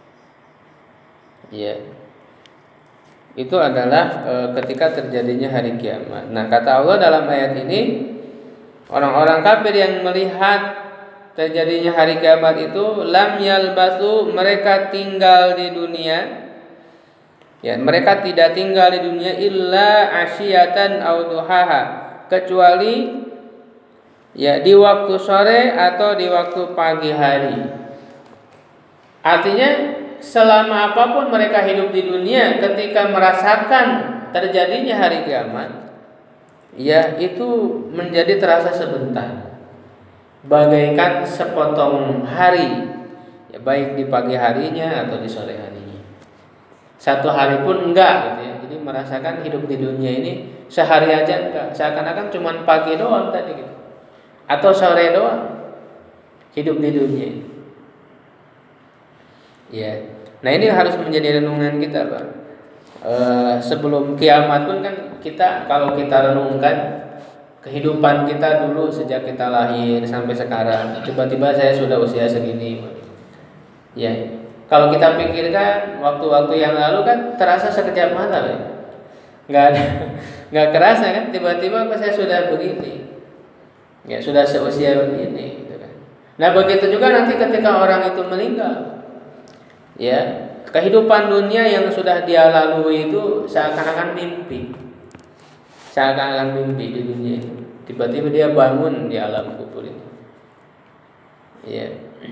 ya. Itu adalah e, ketika terjadinya hari kiamat. Nah, kata Allah dalam ayat ini, orang-orang kafir yang melihat terjadinya hari kiamat itu lam yalbasu, mereka tinggal di dunia, ya, mereka tidak tinggal di dunia illa asyiyatan aw duhaha, kecuali ya di waktu sore atau di waktu pagi hari. Artinya selama apapun mereka hidup di dunia, ketika merasakan terjadinya hari kiamat, ya itu menjadi terasa sebentar, bagaikan sepotong hari, ya, baik di pagi harinya atau di sore harinya. Satu hari pun enggak, gitu ya. Jadi merasakan hidup di dunia ini sehari aja enggak, seakan-akan cuma pagi doang tadi gitu, atau sore doang hidup di dunia ini. Ya. Nah, ini harus menjadi renungan kita, Pak. E, sebelum kiamat pun kan kita, kalau kita renungkan kehidupan kita dulu sejak kita lahir sampai sekarang, tiba-tiba saya sudah usia segini, Pak. Ya. Kalau kita pikirkan waktu-waktu yang lalu kan terasa sekejap mata, Pak. Nggak ada, nggak kerasa kan, tiba-tiba kok saya sudah begini, ya sudah seusia begini, gitu kan. Nah, begitu juga nanti ketika orang itu meninggal, ya kehidupan dunia yang sudah dia lalui itu seakan-akan mimpi, seakan-akan mimpi di dunia itu. Tiba-tiba dia bangun di alam kubur itu, ya.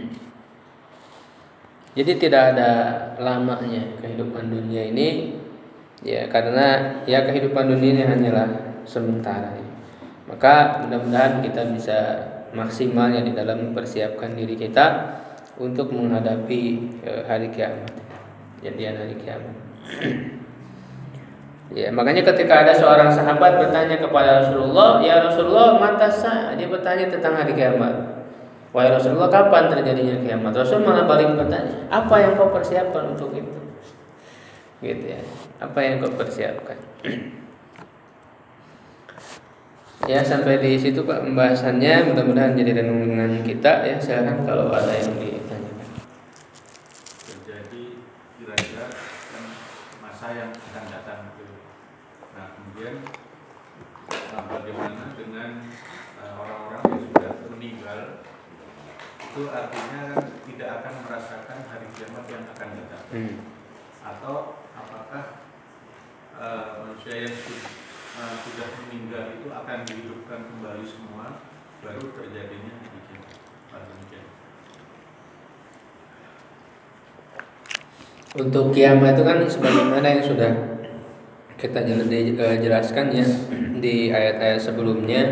Jadi tidak ada lamanya kehidupan dunia ini. Ya, karena ya kehidupan dunia ini hanyalah sementara. Ya. Maka mudah-mudahan kita bisa maksimalnya di dalam mempersiapkan diri kita untuk menghadapi eh, hari kiamat. Jadian hari kiamat. Ya, makanya ketika ada seorang sahabat bertanya kepada Rasulullah, "Ya Rasulullah, mata sa?" Dia bertanya tentang hari kiamat. "Wahai Rasulullah, kapan terjadinya kiamat?" Rasul malah balik bertanya, "Apa yang kau persiapkan untuk itu?" Gitu ya. Apa yang kau persiapkan? Ya, sampai di situ Pak pembahasannya, mudah-mudahan jadi renungan kita ya. Silakan kalau ada yang ditanyakan. Terjadi kira-kira kan masa yang akan datang itu. Nah, kemudian nah, bagaimana dengan uh, orang-orang yang sudah meninggal? Itu artinya kan tidak akan merasakan hari kiamat yang akan datang. Hmm. Atau apakah uh, manusia yang sudah, uh, sudah meninggal itu akan dihidupkan kembali semua, baru terjadinya hari kiamat? Untuk kiamat itu kan sebagaimana yang sudah kita jelaskan ya di ayat-ayat sebelumnya,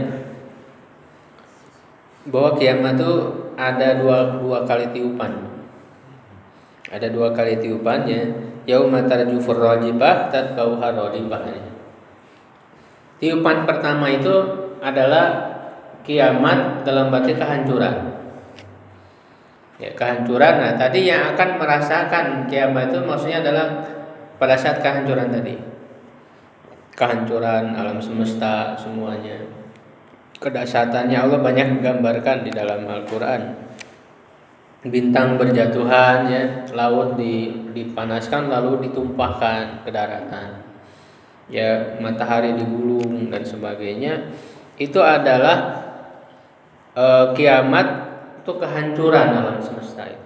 bahwa kiamat itu ada dua dua kali tiupan. Ada dua kali tiupannya. Yauma tarjufur rajifah tatbauha radifah. Tiupan pertama itu adalah kiamat dalam arti kehancuran. Ya, kehancuran. Nah, tadi yang akan merasakan kiamat itu maksudnya adalah pada saat kehancuran tadi. Kehancuran alam semesta semuanya. Kedahsyatannya Allah banyak menggambarkan di dalam Al-Qur'an. Bintang berjatuhan ya, laut dipanaskan lalu ditumpahkan ke daratan. Ya, matahari digulung dan sebagainya. Itu adalah e, kiamat, itu kehancuran alam semesta itu.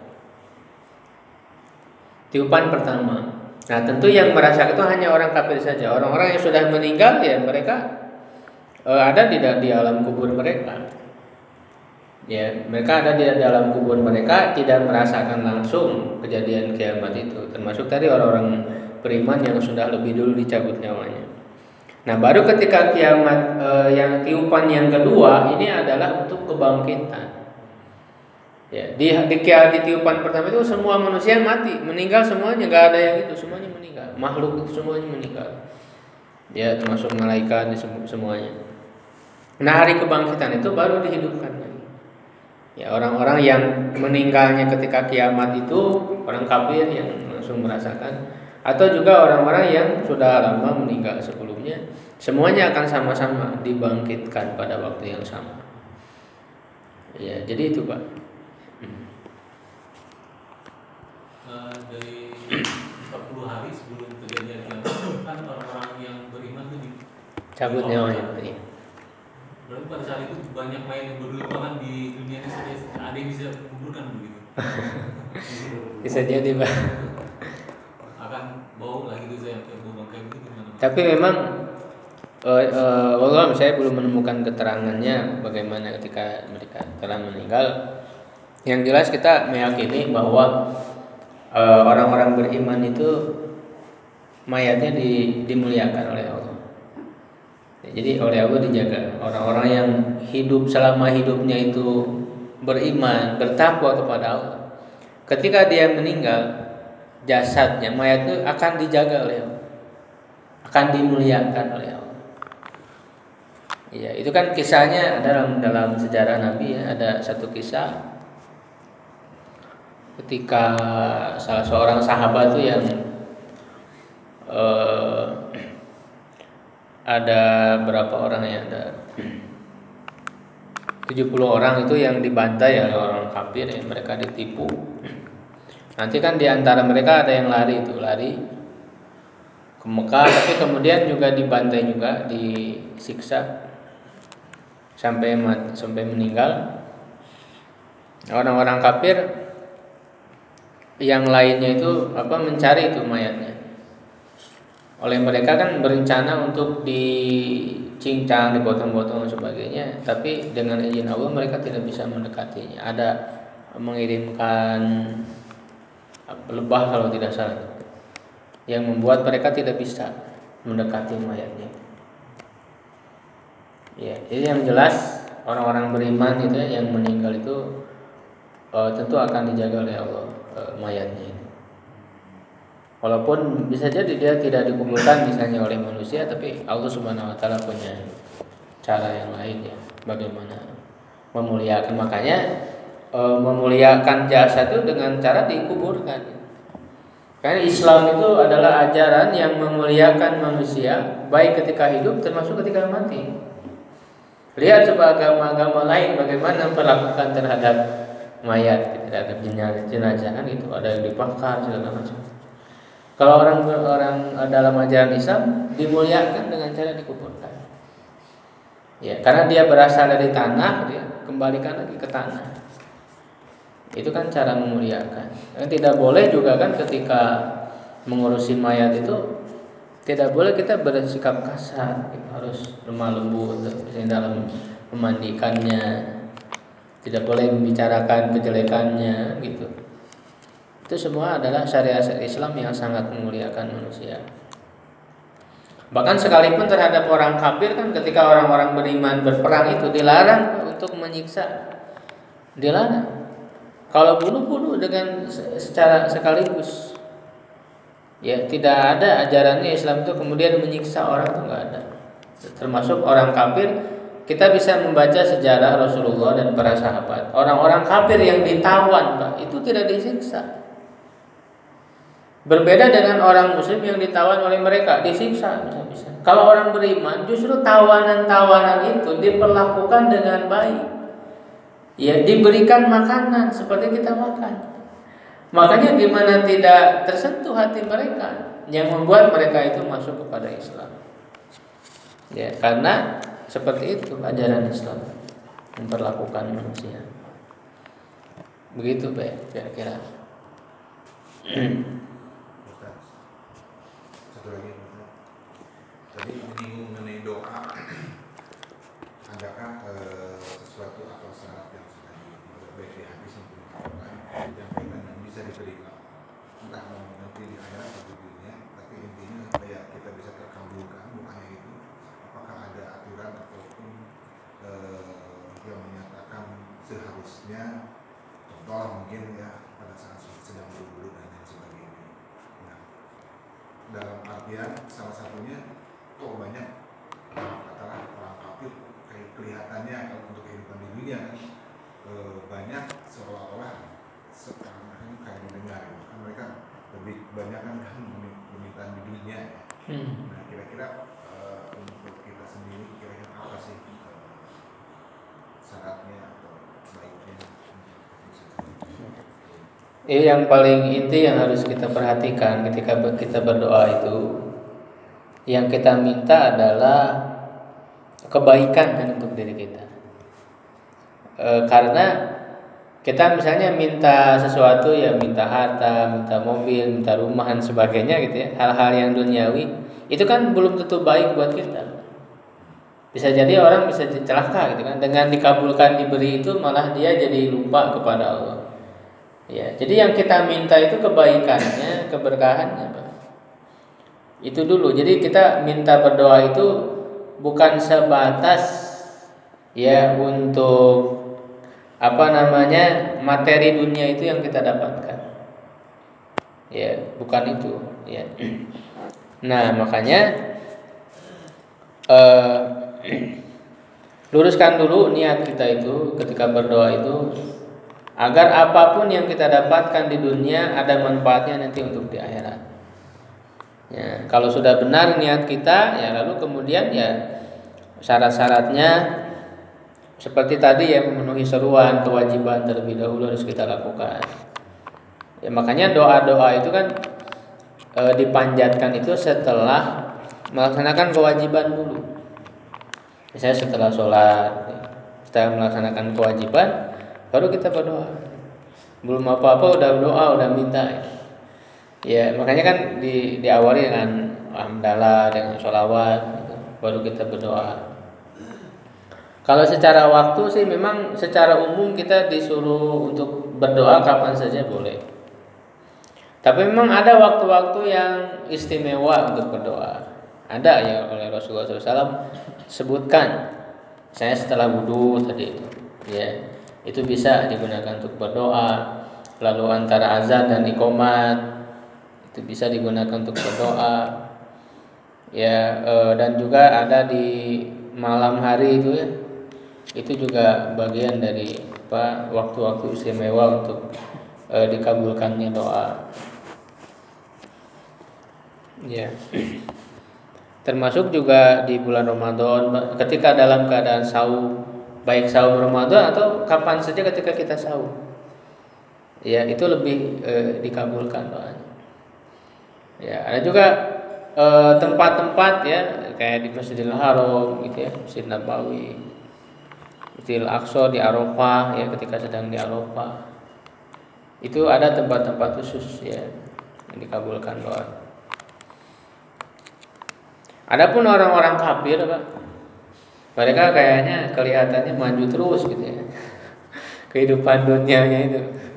Tiupan pertama. Nah, tentu yang merasakan itu hanya orang kafir saja. Orang-orang yang sudah meninggal ya mereka e, ada di di alam kubur mereka. Ya, mereka ada di dalam kubur mereka, tidak merasakan langsung kejadian kiamat itu. Termasuk tadi orang-orang beriman yang sudah lebih dulu dicabut nyawanya. Nah, baru ketika kiamat eh, yang tiupan yang kedua ini adalah untuk kebangkitan. Ya, di di, di tiupan pertama itu semua manusia mati, meninggal semuanya, nggak ada yang itu, semuanya meninggal. Makhluk itu semuanya meninggal. Ya, termasuk malaikat semuanya. Nah, hari kebangkitan itu baru dihidupkan. Ya, orang-orang yang meninggalnya ketika kiamat itu orang kafir yang langsung merasakan, atau juga orang-orang yang sudah lama meninggal sebelumnya, semuanya akan sama-sama dibangkitkan pada waktu yang sama. Ya, jadi itu Pak. Hmm. Uh, dari empat puluh hari sebelum terjadinya kiamat kan orang-orang yang beriman itu dicabut nyawanya. Berarti pada saat itu banyak mayat yang berlimpah di dunia ini, ada yang bisa kuburkan begitu. Bisa jadi Pak. Akan bau lagi gitu saya, bau bangkai begitu gimana? Tapi memang uh, uh, Allah saya belum menemukan keterangannya bagaimana ketika mereka telah meninggal. Yang jelas kita meyakini bahwa uh, orang-orang beriman itu mayatnya di, dimuliakan oleh Allah. Jadi oleh Allah dijaga. Orang-orang yang hidup selama hidupnya itu beriman, bertakwa kepada Allah, ketika dia meninggal, jasadnya, mayat itu akan dijaga oleh Allah, akan dimuliakan oleh Allah. Iya, itu kan kisahnya dalam dalam sejarah Nabi ya, ada satu kisah ketika salah seorang sahabat tuh yang eh, ada berapa orang ya, ada tujuh puluh orang itu yang dibantai oleh orang kafir ya, mereka ditipu. Nanti kan di antara mereka ada yang lari itu, lari ke Mekah, tapi kemudian juga dibantai juga, disiksa sampai mat, sampai meninggal. Orang-orang kafir yang lainnya itu apa mencari itu mayatnya. Oleh mereka kan berencana untuk dicincang, dipotong-potong dan sebagainya, tapi dengan izin Allah mereka tidak bisa mendekatinya. Ada mengirimkan lebah kalau tidak salah, yang membuat mereka tidak bisa mendekati mayatnya. Ya, jadi yang jelas orang-orang beriman itu yang meninggal itu uh, tentu akan dijaga oleh Allah uh, mayatnya itu. Walaupun bisa jadi dia tidak dikuburkan misalnya oleh manusia, tapi Allah Subhanahu wa taala punya cara yang lain ya, bagaimana memuliakan. Makanya uh, memuliakan jasad itu dengan cara dikuburkan. Karena Islam itu adalah ajaran yang memuliakan manusia baik ketika hidup termasuk ketika mati. Lihat coba agama-agama lain bagaimana memperlakukan terhadap mayat, terhadap jenazah kan itu, ada yang dibakar segala macam. Kalau orang orang dalam ajaran Islam dimuliakan dengan cara dikuburkan. Ya, karena dia berasal dari tanah, dia kembalikan lagi ke tanah. Itu kan cara memuliakan. Yang tidak boleh juga kan ketika mengurusi mayat itu tidak boleh kita bersikap kasar, kita harus lemah lembut misalnya dalam memandikannya, tidak boleh membicarakan kejelekannya gitu. Itu semua adalah syariat Islam yang sangat memuliakan manusia. Bahkan sekalipun terhadap orang kafir kan ketika orang-orang beriman berperang itu dilarang untuk menyiksa, dilarang. Kalau bunuh-bunuh dengan secara sekaligus. Ya, tidak ada ajarannya Islam itu kemudian menyiksa orang itu enggak ada. Termasuk orang kafir, kita bisa membaca sejarah Rasulullah dan para sahabat. Orang-orang kafir yang ditawan, Pak, itu tidak disiksa. Berbeda dengan orang muslim yang ditawan oleh mereka, disiksa bisa-bisa. Kalau orang beriman, justru tawanan-tawanan itu diperlakukan dengan baik. Ya, diberikan makanan seperti kita makan. Makanya gimana tidak tersentuh hati mereka yang membuat mereka itu masuk kepada Islam. Ya, karena seperti itu ajaran Islam memperlakukan manusia. Begitu, Pak, kira-kira. Satu lagi, tadi menyinggung mengenai doa. Adakah eh, sesuatu atau syarat yang sudah baik di hadis yang yang bisa diterima, entah nanti di akhirat atau di dunia, tapi intinya supaya kita bisa terkabulkan doanya itu, apakah ada aturan ataupun eh, yang menyatakan seharusnya, contoh mungkin ya pada saat sedang buru-buru dan lain sebagainya. Nah, dalam artian salah satunya kok banyak katakanlah orang kafir kayak kelihatannya kalau untuk kehidupan di dunia kan e, banyak seolah-olah sekarang kan kayak mendengar kan mereka lebih banyak kan meminta di dunia ya. Hmm. Nah kira-kira e, untuk kita sendiri kira-kira apa sih e, syaratnya atau baiknya? Eh, yang paling inti yang harus kita perhatikan ketika kita berdoa itu, yang kita minta adalah kebaikan kan untuk diri kita. E, karena kita misalnya minta sesuatu ya, minta harta, minta mobil, minta rumah dan sebagainya gitu ya, hal-hal yang duniawi itu kan belum tentu baik buat kita. Bisa jadi orang bisa celaka gitu kan, dengan dikabulkan diberi itu malah dia jadi lupa kepada Allah. Ya, jadi yang kita minta itu kebaikannya, keberkahannya, Pak. Itu dulu. Jadi kita minta berdoa itu bukan sebatas ya untuk apa namanya materi dunia itu yang kita dapatkan. Ya, bukan itu. Ya. Nah, makanya eh, luruskan dulu niat kita itu ketika berdoa itu agar apapun yang kita dapatkan di dunia ada manfaatnya nanti untuk di akhirat. Ya, kalau sudah benar niat kita, ya lalu kemudian ya syarat-syaratnya seperti tadi ya, memenuhi seruan kewajiban terlebih dahulu harus kita lakukan. Ya makanya doa-doa itu kan e, dipanjatkan itu setelah melaksanakan kewajiban dulu. Misalnya setelah sholat, setelah melaksanakan kewajiban, baru kita berdoa. Belum apa-apa udah berdoa, udah minta. Ya makanya kan di, diawali dengan alhamdulillah, dengan sholawat, gitu. Baru kita berdoa. Kalau secara waktu sih memang secara umum kita disuruh untuk berdoa kapan saja boleh. Tapi memang ada waktu-waktu yang istimewa untuk berdoa. Ada ya oleh Rasulullah shallallahu alaihi wasallam sebutkan. Saya setelah wudhu tadi itu, ya itu bisa digunakan untuk berdoa. Lalu antara azan dan iqomat itu bisa digunakan untuk berdoa. Ya e, dan juga ada di malam hari itu ya, itu juga bagian dari apa waktu-waktu istimewa untuk e, dikabulkannya doa. Ya. Termasuk juga di bulan Ramadan ketika dalam keadaan saum, baik saum Ramadan atau kapan saja ketika kita saum. Ya, itu lebih e, dikabulkan doanya. Ya, ada juga e, tempat-tempat ya kayak di Masjidil Haram gitu ya, Masjid Nabawi, Masjidil Aqsa di Arafah ya ketika sedang di Arafah. Itu ada tempat-tempat khusus ya yang dikabulkan doa. Adapun orang-orang kafir, Pak, mereka kayaknya kelihatannya maju terus gitu ya. Kehidupan dunianya itu.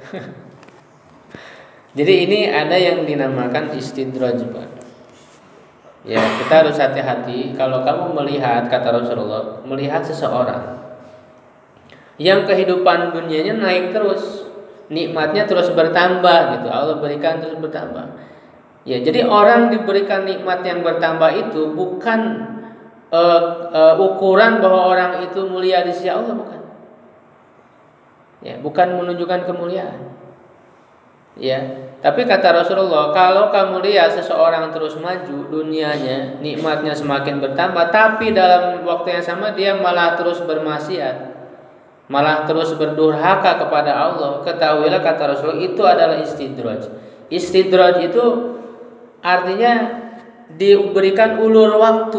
Jadi ini ada yang dinamakan istidraj, Pak. Ya, kita harus hati-hati kalau kamu melihat, kata Rasulullah, melihat seseorang yang kehidupan dunianya naik terus, nikmatnya terus bertambah gitu. Allah berikan terus bertambah. Ya, jadi orang diberikan nikmat yang bertambah itu bukan uh, uh, ukuran bahwa orang itu mulia di sisi Allah, bukan. Ya, bukan menunjukkan kemuliaan. Ya, tapi kata Rasulullah, kalau kamu lihat seseorang terus maju dunianya, nikmatnya semakin bertambah, tapi dalam waktu yang sama dia malah terus bermaksiat, malah terus berdurhaka kepada Allah, ketahuilah kata Rasulullah itu adalah istidraj. Istidraj itu artinya diberikan ulur waktu.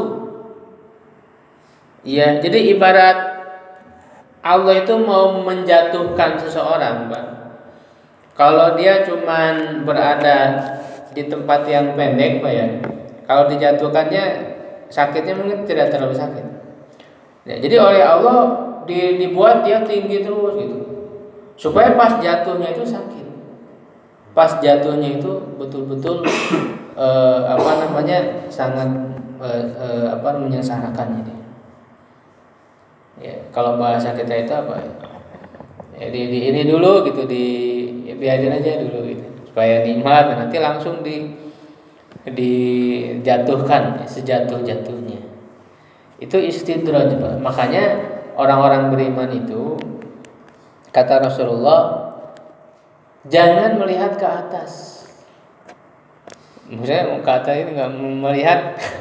Ya, jadi ibarat Allah itu mau menjatuhkan seseorang, Pak. Kalau dia cuman berada di tempat yang pendek, Pak ya. Kalau dijatuhkannya sakitnya mungkin tidak terlalu sakit. Ya, jadi oleh Allah dibuat dia tinggi terus gitu. Supaya pas jatuhnya itu sakit. Pas jatuhnya itu betul-betul eh, apa namanya sangat eh, eh, apa menyengsarakan ini. Ya, kalau bahasa kita itu apa ya? Ya, di, di ini dulu gitu, di ya, biarin aja dulu gitu. Supaya nikmat nanti langsung di dijatuhkan ya, sejatuh-jatuhnya. Itu istidraj, Pak. Makanya orang-orang beriman itu kata Rasulullah jangan melihat ke atas. Maksudnya ke atas ini nggak melihat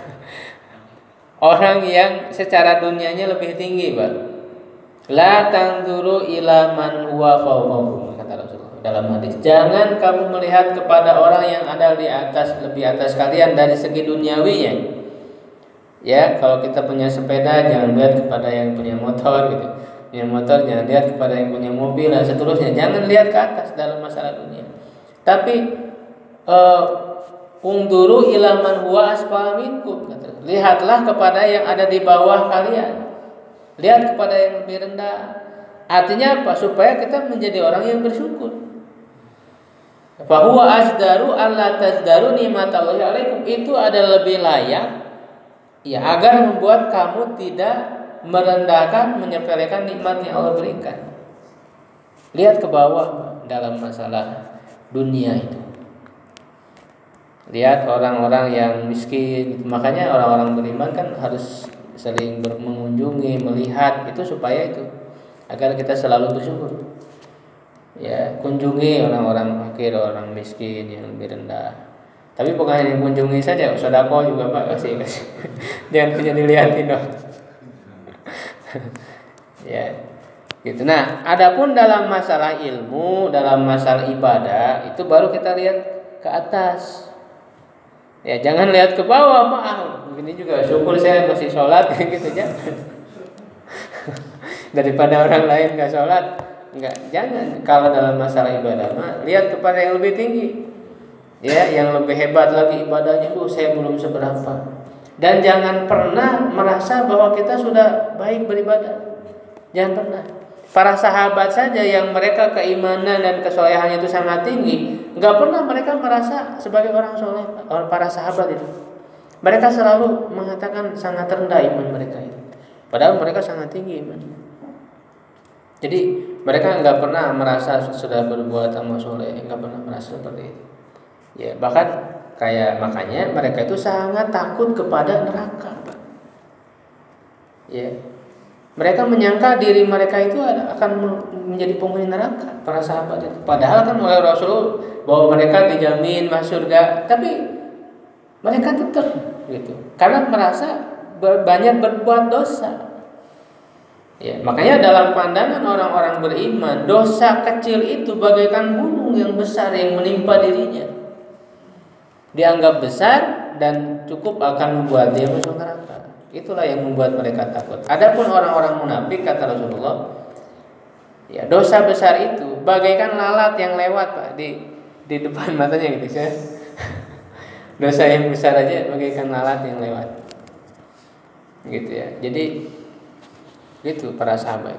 orang yang secara dunianya lebih tinggi, Pak. La tanzuru ila man huwa fawqakum, kata Rasulullah dalam hadis. Jangan kamu melihat kepada orang yang ada di atas, lebih atas kalian dari segi duniawinya. Ya, kalau kita punya sepeda jangan lihat kepada yang punya motor gitu. Punya motor jangan lihat kepada yang punya mobil dan seterusnya. Jangan lihat ke atas dalam masalah dunia. Tapi uh, unduru ila man huwa asfala minkum, lihatlah kepada yang ada di bawah kalian. Lihat kepada yang lebih rendah. Artinya apa? Supaya kita menjadi orang yang bersyukur. Fa huwa asdaru alla tazdaru nikmatallahi alaikum. Itu adalah lebih layak ya agar membuat kamu tidak merendahkan, menyepelekan nikmat yang Allah berikan. Lihat ke bawah dalam masalah dunia itu. Lihat orang-orang yang miskin. Makanya orang-orang beriman kan harus sering mengunjungi, melihat itu supaya itu agar kita selalu bersyukur. Ya, kunjungi orang-orang fakir, orang miskin yang lebih rendah. Tapi bukan hanya kunjungi saja, sedekah juga Pak, kasih kasih. Jangan hanya dilihatin dong. Ya, gitu. Nah, adapun dalam masalah ilmu, dalam masalah ibadah, itu baru kita lihat ke atas. Ya, jangan lihat ke bawah, Pak. Ah, begini juga syukur saya masih sholat gitu ya. Daripada orang lain nggak sholat, nggak, jangan. Kalau dalam masalah ibadah mah lihat kepada yang lebih tinggi, ya, yang lebih hebat lagi ibadahnya. Tuh saya belum seberapa. Dan jangan pernah merasa bahwa kita sudah baik beribadah. Jangan pernah. Para sahabat saja yang mereka keimanan dan kesolehannya itu sangat tinggi, nggak pernah mereka merasa sebagai orang soleh. Para sahabat itu, mereka selalu mengatakan sangat rendah iman mereka itu. Padahal mereka sangat tinggi iman. Jadi mereka nggak pernah merasa sudah berbuat amal soleh, nggak pernah merasa seperti itu. Ya, bahkan kayak makanya mereka itu sangat takut kepada neraka, Pak. Ya, mereka menyangka diri mereka itu akan menjadi penghuni neraka, para sahabat itu. Padahal kan oleh Rasul bahwa mereka dijamin masuk surga, tapi mereka tetap gitu, karena merasa banyak berbuat dosa. Ya, makanya dalam pandangan orang-orang beriman, dosa kecil itu bagaikan gunung yang besar yang menimpa dirinya. Dianggap besar dan cukup akan membuat dia masuk neraka. Itulah yang membuat mereka takut. Adapun orang-orang munafik, kata Rasulullah, ya, dosa besar itu bagaikan lalat yang lewat, Pak, di di depan matanya gitu ya. Dosa yang besar aja bagaikan lalat yang lewat. Gitu ya. Jadi itu para sahabat.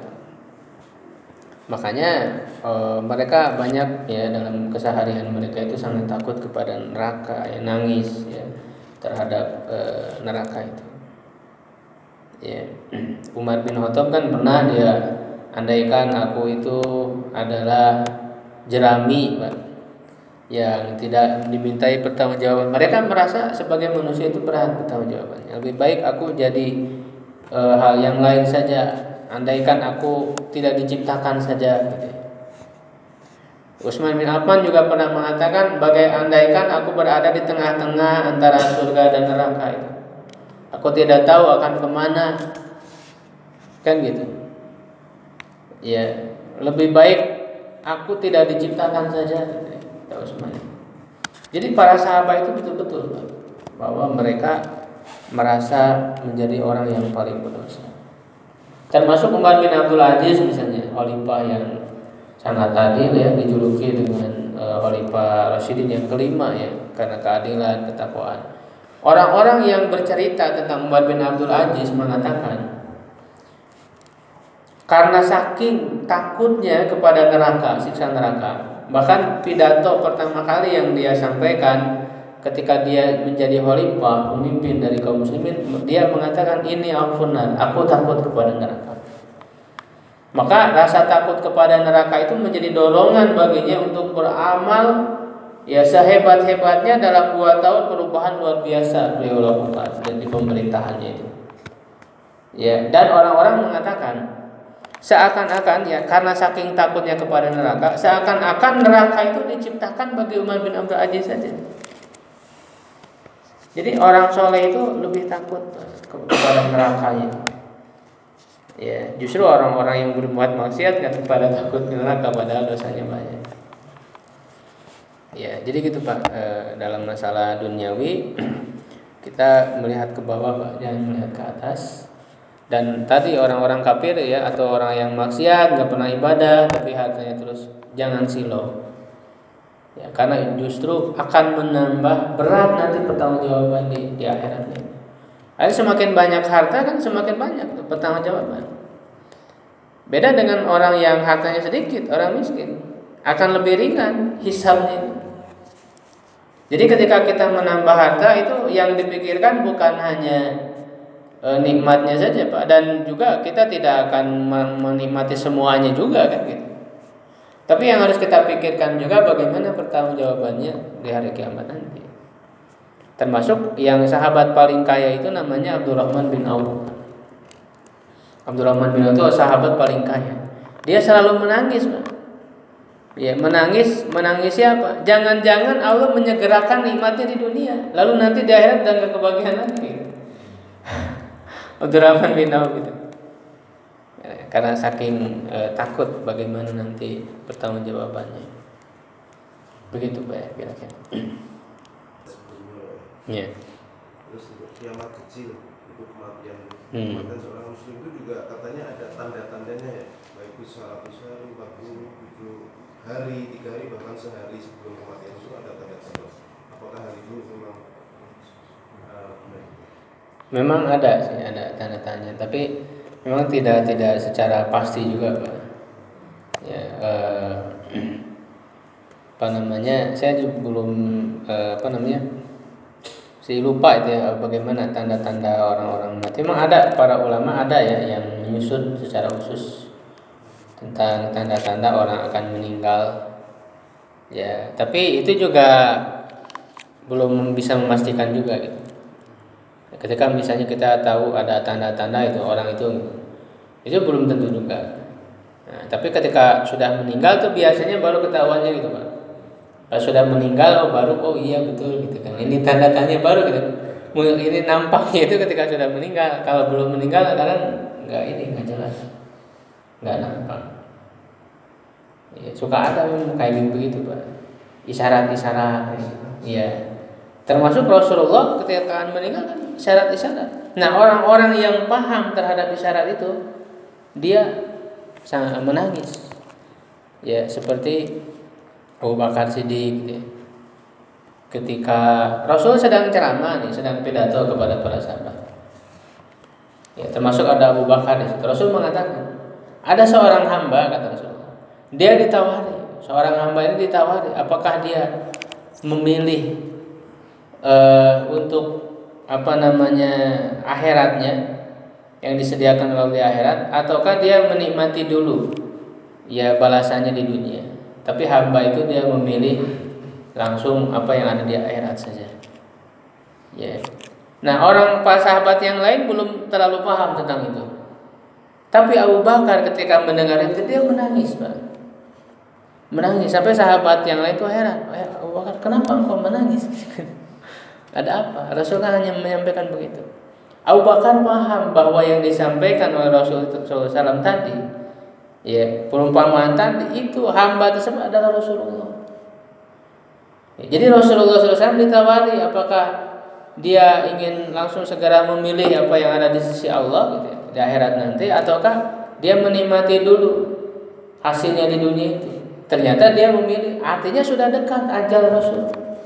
Makanya e, mereka banyak ya dalam keseharian mereka itu sangat takut kepada neraka, ya, nangis ya terhadap e, neraka itu. Ya, Umar bin Khattab kan pernah dia, andaikan aku itu adalah jerami, Pak, yang tidak dimintai pertanggungjawaban. Mereka merasa sebagai manusia itu berat pertanggungjawabannya. Lebih baik aku jadi e, hal yang lain saja. Andaikan aku tidak diciptakan saja gitu. Utsman bin Affan juga pernah mengatakan, bagai andaikan aku berada di tengah-tengah antara surga dan neraka itu, aku tidak tahu akan kemana. Kan gitu. Ya, lebih baik aku tidak diciptakan saja gitu, Utsman. Jadi para sahabat itu betul-betul bahwa mereka merasa menjadi orang yang paling berdosa. Termasuk Umar bin Abdul Aziz misalnya, khalifah yang sangat adil ya, dijuluki dengan uh, khalifah Rasyidin yang kelima ya, karena keadilan, ketakwaan. Orang-orang yang bercerita tentang Umar bin Abdul Aziz mengatakan, karena saking takutnya kepada neraka, siksa neraka, bahkan pidato pertama kali yang dia sampaikan ketika dia menjadi khalifah, pemimpin dari kaum muslimin, dia mengatakan, ini ampunan, aku takut kepada neraka. Maka rasa takut kepada neraka itu menjadi dorongan baginya untuk beramal ya sehebat-hebatnya. Dalam dua tahun perubahan luar biasa beliau lakukan di pemerintahannya itu. Ya, dan orang-orang mengatakan seakan-akan ya karena saking takutnya kepada neraka, seakan-akan neraka itu diciptakan bagi Umar bin Abdul Aziz saja. Jadi orang soleh itu lebih takut kepada nerakanya. Ya, justru orang-orang yang berbuat maksiat kan pada takut neraka padahal dosanya banyak. Ya, jadi gitu Pak. E, dalam masalah duniawi kita melihat ke bawah, Pak, jangan melihat ke atas. Dan tadi orang-orang kafir ya atau orang yang maksiat nggak pernah ibadah tapi hartanya terus, jangan silau. Ya, karena justru akan menambah berat nanti pertanggungjawaban di, di akhirat ini. Jadi semakin banyak harta kan semakin banyak pertanggungjawaban. Beda dengan orang yang hartanya sedikit, orang miskin, akan lebih ringan hisabnya. Jadi ketika kita menambah harta itu yang dipikirkan bukan hanya e, nikmatnya saja, Pak, dan juga kita tidak akan menikmati semuanya juga kan gitu. Tapi yang harus kita pikirkan juga bagaimana pertanggungjawabannya di hari kiamat nanti. Termasuk yang sahabat paling kaya itu namanya Abdurrahman bin Auf. Abdurrahman bin Auf itu sahabat paling kaya. Dia selalu menangis, Pak. Ya, menangis, menangis siapa? Jangan-jangan Allah menyegerakan nikmatnya di dunia, lalu nanti di akhirat udah gak kebagian lagi. Abdurrahman bin Auf gitu. Ya, karena saking eh, takut bagaimana nanti pertanggungjawabannya. Begitu Pak ya, kira-kira. Ya. Terus untuk kiamat kecil itu kematian. Hmm. Kematian seorang muslim itu juga katanya ada tanda-tandanya ya, baik itu seratus hari, empat puluh, tujuh hari, tiga hari, bahkan sehari sebelum kematian itu ada tanda-tanda. Apakah hari itu memang uh, benar? Memang ada sih, ada tanda-tanda, tapi memang tidak tidak secara pasti juga Pak. Ya, eh, apa namanya? Saya juga belum eh, apa namanya? Saya lupa itu ya bagaimana tanda-tanda orang-orang mati. Memang ada para ulama ada ya yang menyusun secara khusus tentang tanda-tanda orang akan meninggal. Ya, tapi itu juga belum bisa memastikan juga gitu. Ketika misalnya kita tahu ada tanda-tanda itu orang itu, itu belum tentu juga. Nah, tapi ketika sudah meninggal tuh biasanya baru ketahuannya gitu Pak. Kalau sudah meninggal oh baru oh iya betul gitu kan. Ini tanda-tandanya baru gitu. Ini nampaknya itu ketika sudah meninggal. Kalau belum meninggal kadang nggak ini nggak jelas, nggak nampak. Ya, suka ada memang kayak begitu Pak. Isyarat-isyarat. Iya. Termasuk Rasulullah ketika akan meninggal kan isyarat-isyarat. Nah orang-orang yang paham terhadap isyarat itu dia sangat menangis. Ya seperti Abu Bakar Siddiq ya. Ketika Rasul sedang ceramah nih, sedang pidato kepada para sahabat. Ya, termasuk ada Abu Bakar di situ. Rasul mengatakan, ada seorang hamba kata Rasul. Dia ditawari, seorang hamba ini ditawari, apakah dia memilih uh, untuk apa namanya akhiratnya yang disediakan oleh akhirat, ataukah dia menikmati dulu ya balasannya di dunia. Tapi hamba itu dia memilih langsung apa yang ada di akhirat saja. Ya. Nah orang pas sahabat yang lain belum terlalu paham tentang itu. Tapi Abu Bakar ketika mendengar itu dia menangis Pak. Menangis sampai sahabat yang lain itu heran. Eh, Abu Bakar kenapa engkau menangis? Ada apa? Rasul kan hanya menyampaikan begitu. Abu Bakar paham bahwa yang disampaikan oleh Rasul shallallahu alaihi wasallam tadi, ya perumpamaan tadi itu hamba tersebut adalah Rasulullah. Ya, jadi Rasulullah shallallahu alaihi wasallam ditawari apakah dia ingin langsung segera memilih apa yang ada di sisi Allah gitu ya, di akhirat nanti, ataukah dia menikmati dulu hasilnya di dunia itu. Ternyata dia memilih, artinya sudah dekat ajal Rasul.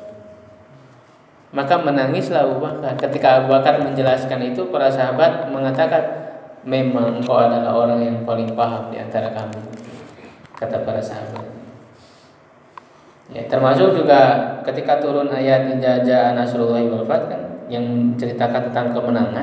Maka menangislah Abu Bakar. Ketika Abu Bakar menjelaskan itu, para sahabat mengatakan, memang engkau adalah orang yang paling paham di antara kami, kata para sahabat. Ya, termasuk juga ketika turun ayat Idza jaa nasrullahi wal fath kan, yang menceritakan tentang kemenangan.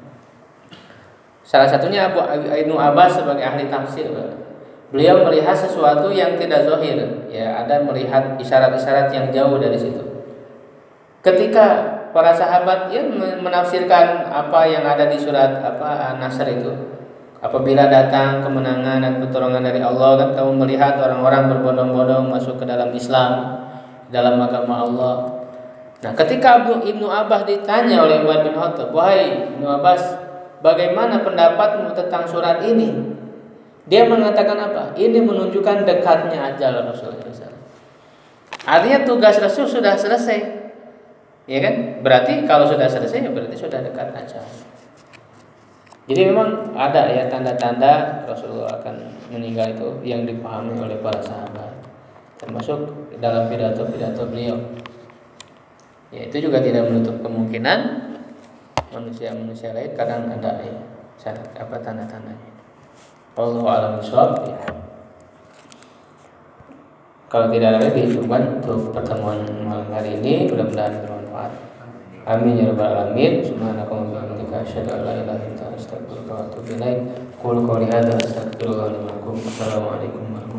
Salah satunya Abu Ibnu Abbas sebagai ahli tafsir, beliau melihat sesuatu yang tidak zahir, ya ada melihat isyarat-isyarat yang jauh dari situ. Ketika para sahabat ya menafsirkan apa yang ada di surat apa An-Nasr itu, apabila datang kemenangan dan pertolongan dari Allah, kan kamu melihat orang-orang berbondong-bondong masuk ke dalam Islam, dalam agama Allah. Nah, ketika Abu Ibnu Abbas ditanya oleh Umar bin Khattab, wahai Ibnu Abbas, bagaimana pendapatmu tentang surat ini? Dia mengatakan apa? Ini menunjukkan dekatnya ajal Rasulullah shallallahu alaihi wasallam. Artinya tugas Rasul sudah selesai. Ya kan? Berarti kalau sudah selesai ya berarti sudah dekat ajal. Jadi memang ada ya tanda-tanda Rasulullah akan meninggal itu yang dipahami oleh para sahabat. Termasuk dalam pidato-pidato beliau. Ya, itu juga tidak menutup kemungkinan manusia-manusia lain kadang ada ya syarat apa tanda-tandanya. Wallahu a'lam bishawab. Ya. Kalau tidak ada lagi cukupan untuk pertemuan malam hari ini, mudah-mudahan bermanfaat. Amin ya rabbal alamin. Subhanakallahumma wa bihamdika asyhadu an la ilaha illa anta astaghfiruka wa atubu ilaik. Qul qawli hadza astaghfirullah li wa lakum. Assalamualaikum warahmatullahi wabarakatuh.